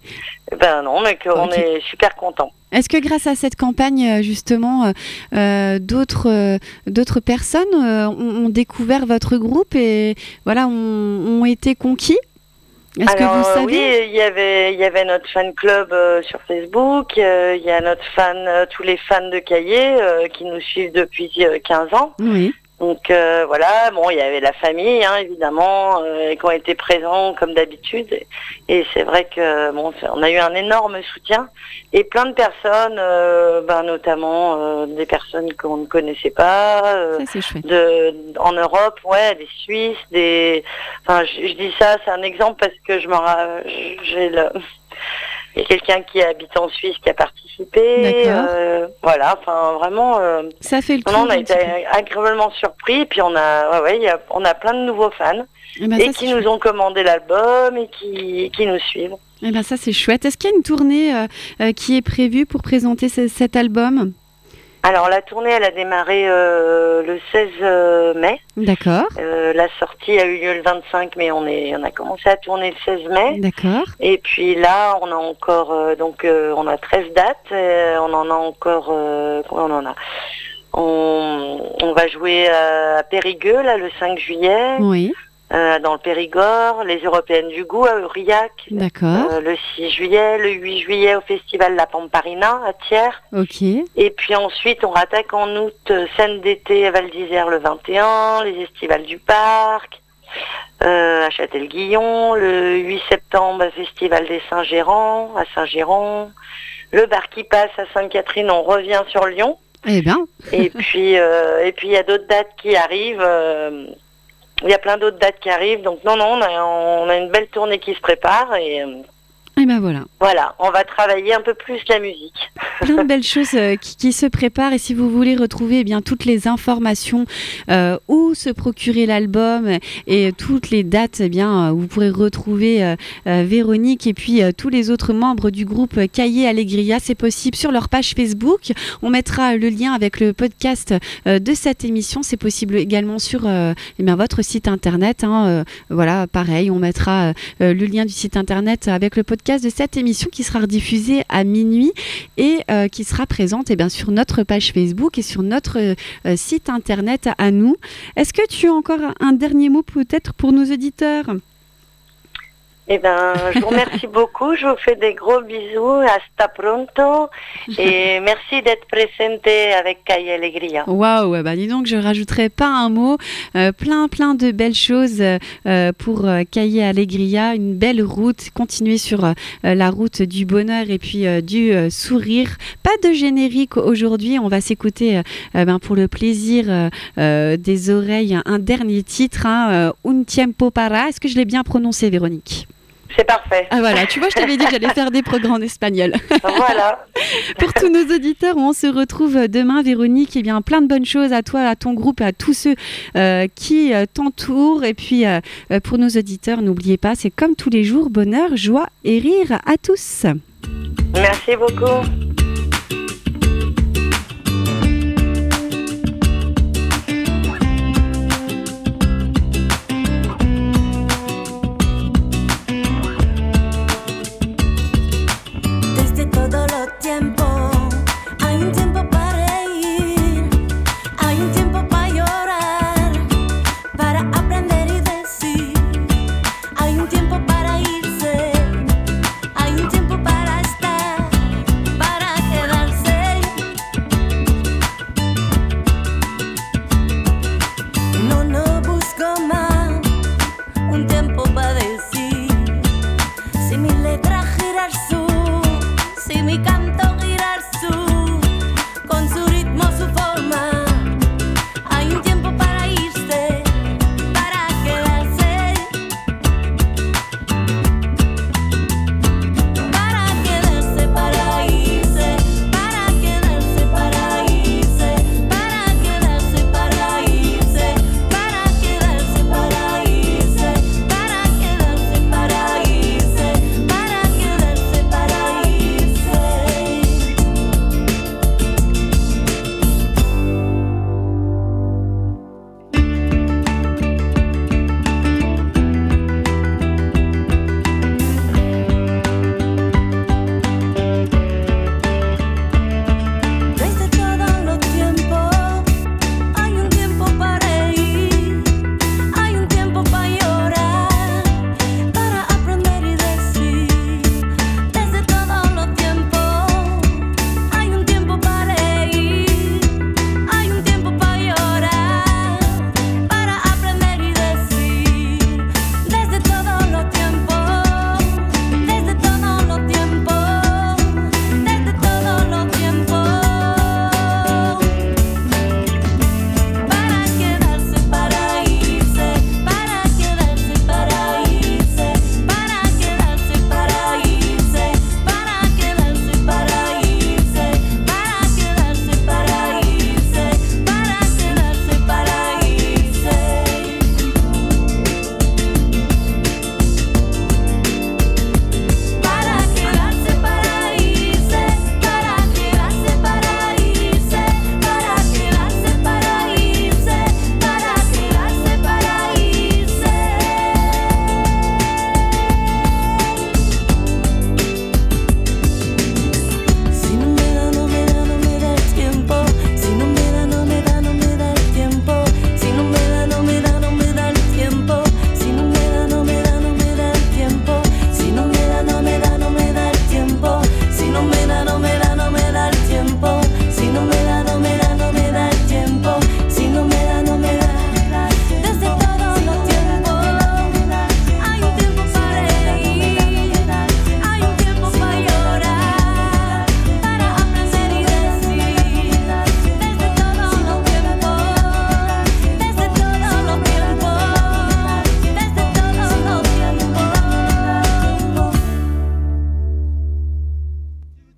Ben non, mais qu'on Ok. est super content. Est-ce que grâce à cette campagne, euh, justement, euh, euh, d'autres, euh, d'autres personnes euh, ont, ont découvert votre groupe et voilà, ont, ont été conquis ? Est-ce Alors que vous euh, savez ? oui, il y avait il y avait notre fan club euh, sur Facebook, euh, il y a notre fan, euh, tous les fans de Cahiers euh, qui nous suivent depuis euh, quinze ans. Oui, Donc euh, voilà, bon, il y avait la famille, hein, évidemment, euh, qui ont été présents comme d'habitude. Et c'est vrai que bon, c'est- on a eu un énorme soutien et plein de personnes, euh, ben, notamment euh, des personnes qu'on ne connaissait pas, euh, ça c'est chouette. de en Europe, ouais, des Suisses, des. Enfin, je, je dis ça, c'est un exemple parce que je me ra- j'ai le. Il y a quelqu'un qui habite en Suisse qui a participé. D'accord. euh, voilà, enfin vraiment. euh, Ça fait le tour. non, on a un été petit peu. agréablement surpris, et puis on a, ouais, ouais, il y a, on a plein de nouveaux fans Eh ben, et ça, qui c'est nous chouette. ont commandé l'album et qui, qui nous suivent. Eh ben, ça c'est chouette. Est-ce qu'il y a une tournée euh, euh, qui est prévue pour présenter ce- cet album ? Alors la tournée, elle a démarré euh, le seize mai. D'accord, Euh, la sortie a eu lieu le vingt-cinq, mais on est, on a commencé à tourner le seize mai. d'accord. Et puis là, on a encore, euh, donc euh, on a treize dates. euh, on en a encore, euh, combien on en a on, on va jouer à Périgueux là le cinq juillet. Oui, Euh, dans le Périgord, les Européennes du Goût à Aurillac, d'accord. euh, le six juillet, le huit juillet au Festival La Pamparina à Thiers, Ok, et puis ensuite on rattaque en août euh, scène d'été à Val d'Isère le vingt et un, les Estivales du Parc, euh, à Châtel-Guillon, le huit septembre à Festival des Saint-Gérand à Saint-Géron, le bar qui passe à Sainte-Catherine, on revient sur Lyon, eh bien, et puis euh, et puis il y a d'autres dates qui arrivent. euh, Il y a plein d'autres dates qui arrivent, donc non, non, on a, on a une belle tournée qui se prépare et euh, eh ben voilà. voilà, on va travailler un peu plus la musique. Plein de belles choses euh, qui, qui se préparent et si vous voulez retrouver eh bien toutes les informations euh, où se procurer l'album et toutes les dates eh bien euh, vous pourrez retrouver euh, euh, Véronique et puis euh, tous les autres membres du groupe Cahier Allegria, c'est possible sur leur page Facebook. On mettra le lien avec le podcast euh, de cette émission, c'est possible également sur euh, eh bien votre site internet, hein, euh, voilà, pareil, on mettra euh, le lien du site internet avec le podcast de cette émission qui sera rediffusée à minuit et euh, qui sera présente eh bien, sur notre page Facebook et sur notre euh, site internet à nous. Est-ce que tu as encore un dernier mot peut-être pour nos auditeurs ? Eh ben, je vous remercie beaucoup. Je vous fais des gros bisous. Hasta pronto. Et merci d'être présenté avec Calle Alegria. Waouh, bah dis donc, je rajouterai pas un mot. Euh, plein, plein de belles choses euh, pour euh, Calle Alegria. Une belle route. Continuer sur euh, la route du bonheur et puis euh, du euh, sourire. Pas de générique aujourd'hui. On va s'écouter euh, ben, pour le plaisir euh, euh, des oreilles un dernier titre. Hein, euh, Un tiempo para. Est-ce que je l'ai bien prononcé, Véronique ? C'est parfait. Ah voilà, tu vois, je t'avais dit que j'allais faire des progrès en espagnol. Voilà. Pour tous nos auditeurs, on se retrouve demain, Véronique. Eh bien, plein de bonnes choses à toi, à ton groupe, à tous ceux euh, qui euh, t'entourent. Et puis, euh, pour nos auditeurs, n'oubliez pas, c'est comme tous les jours, bonheur, joie et rire à tous. Merci beaucoup.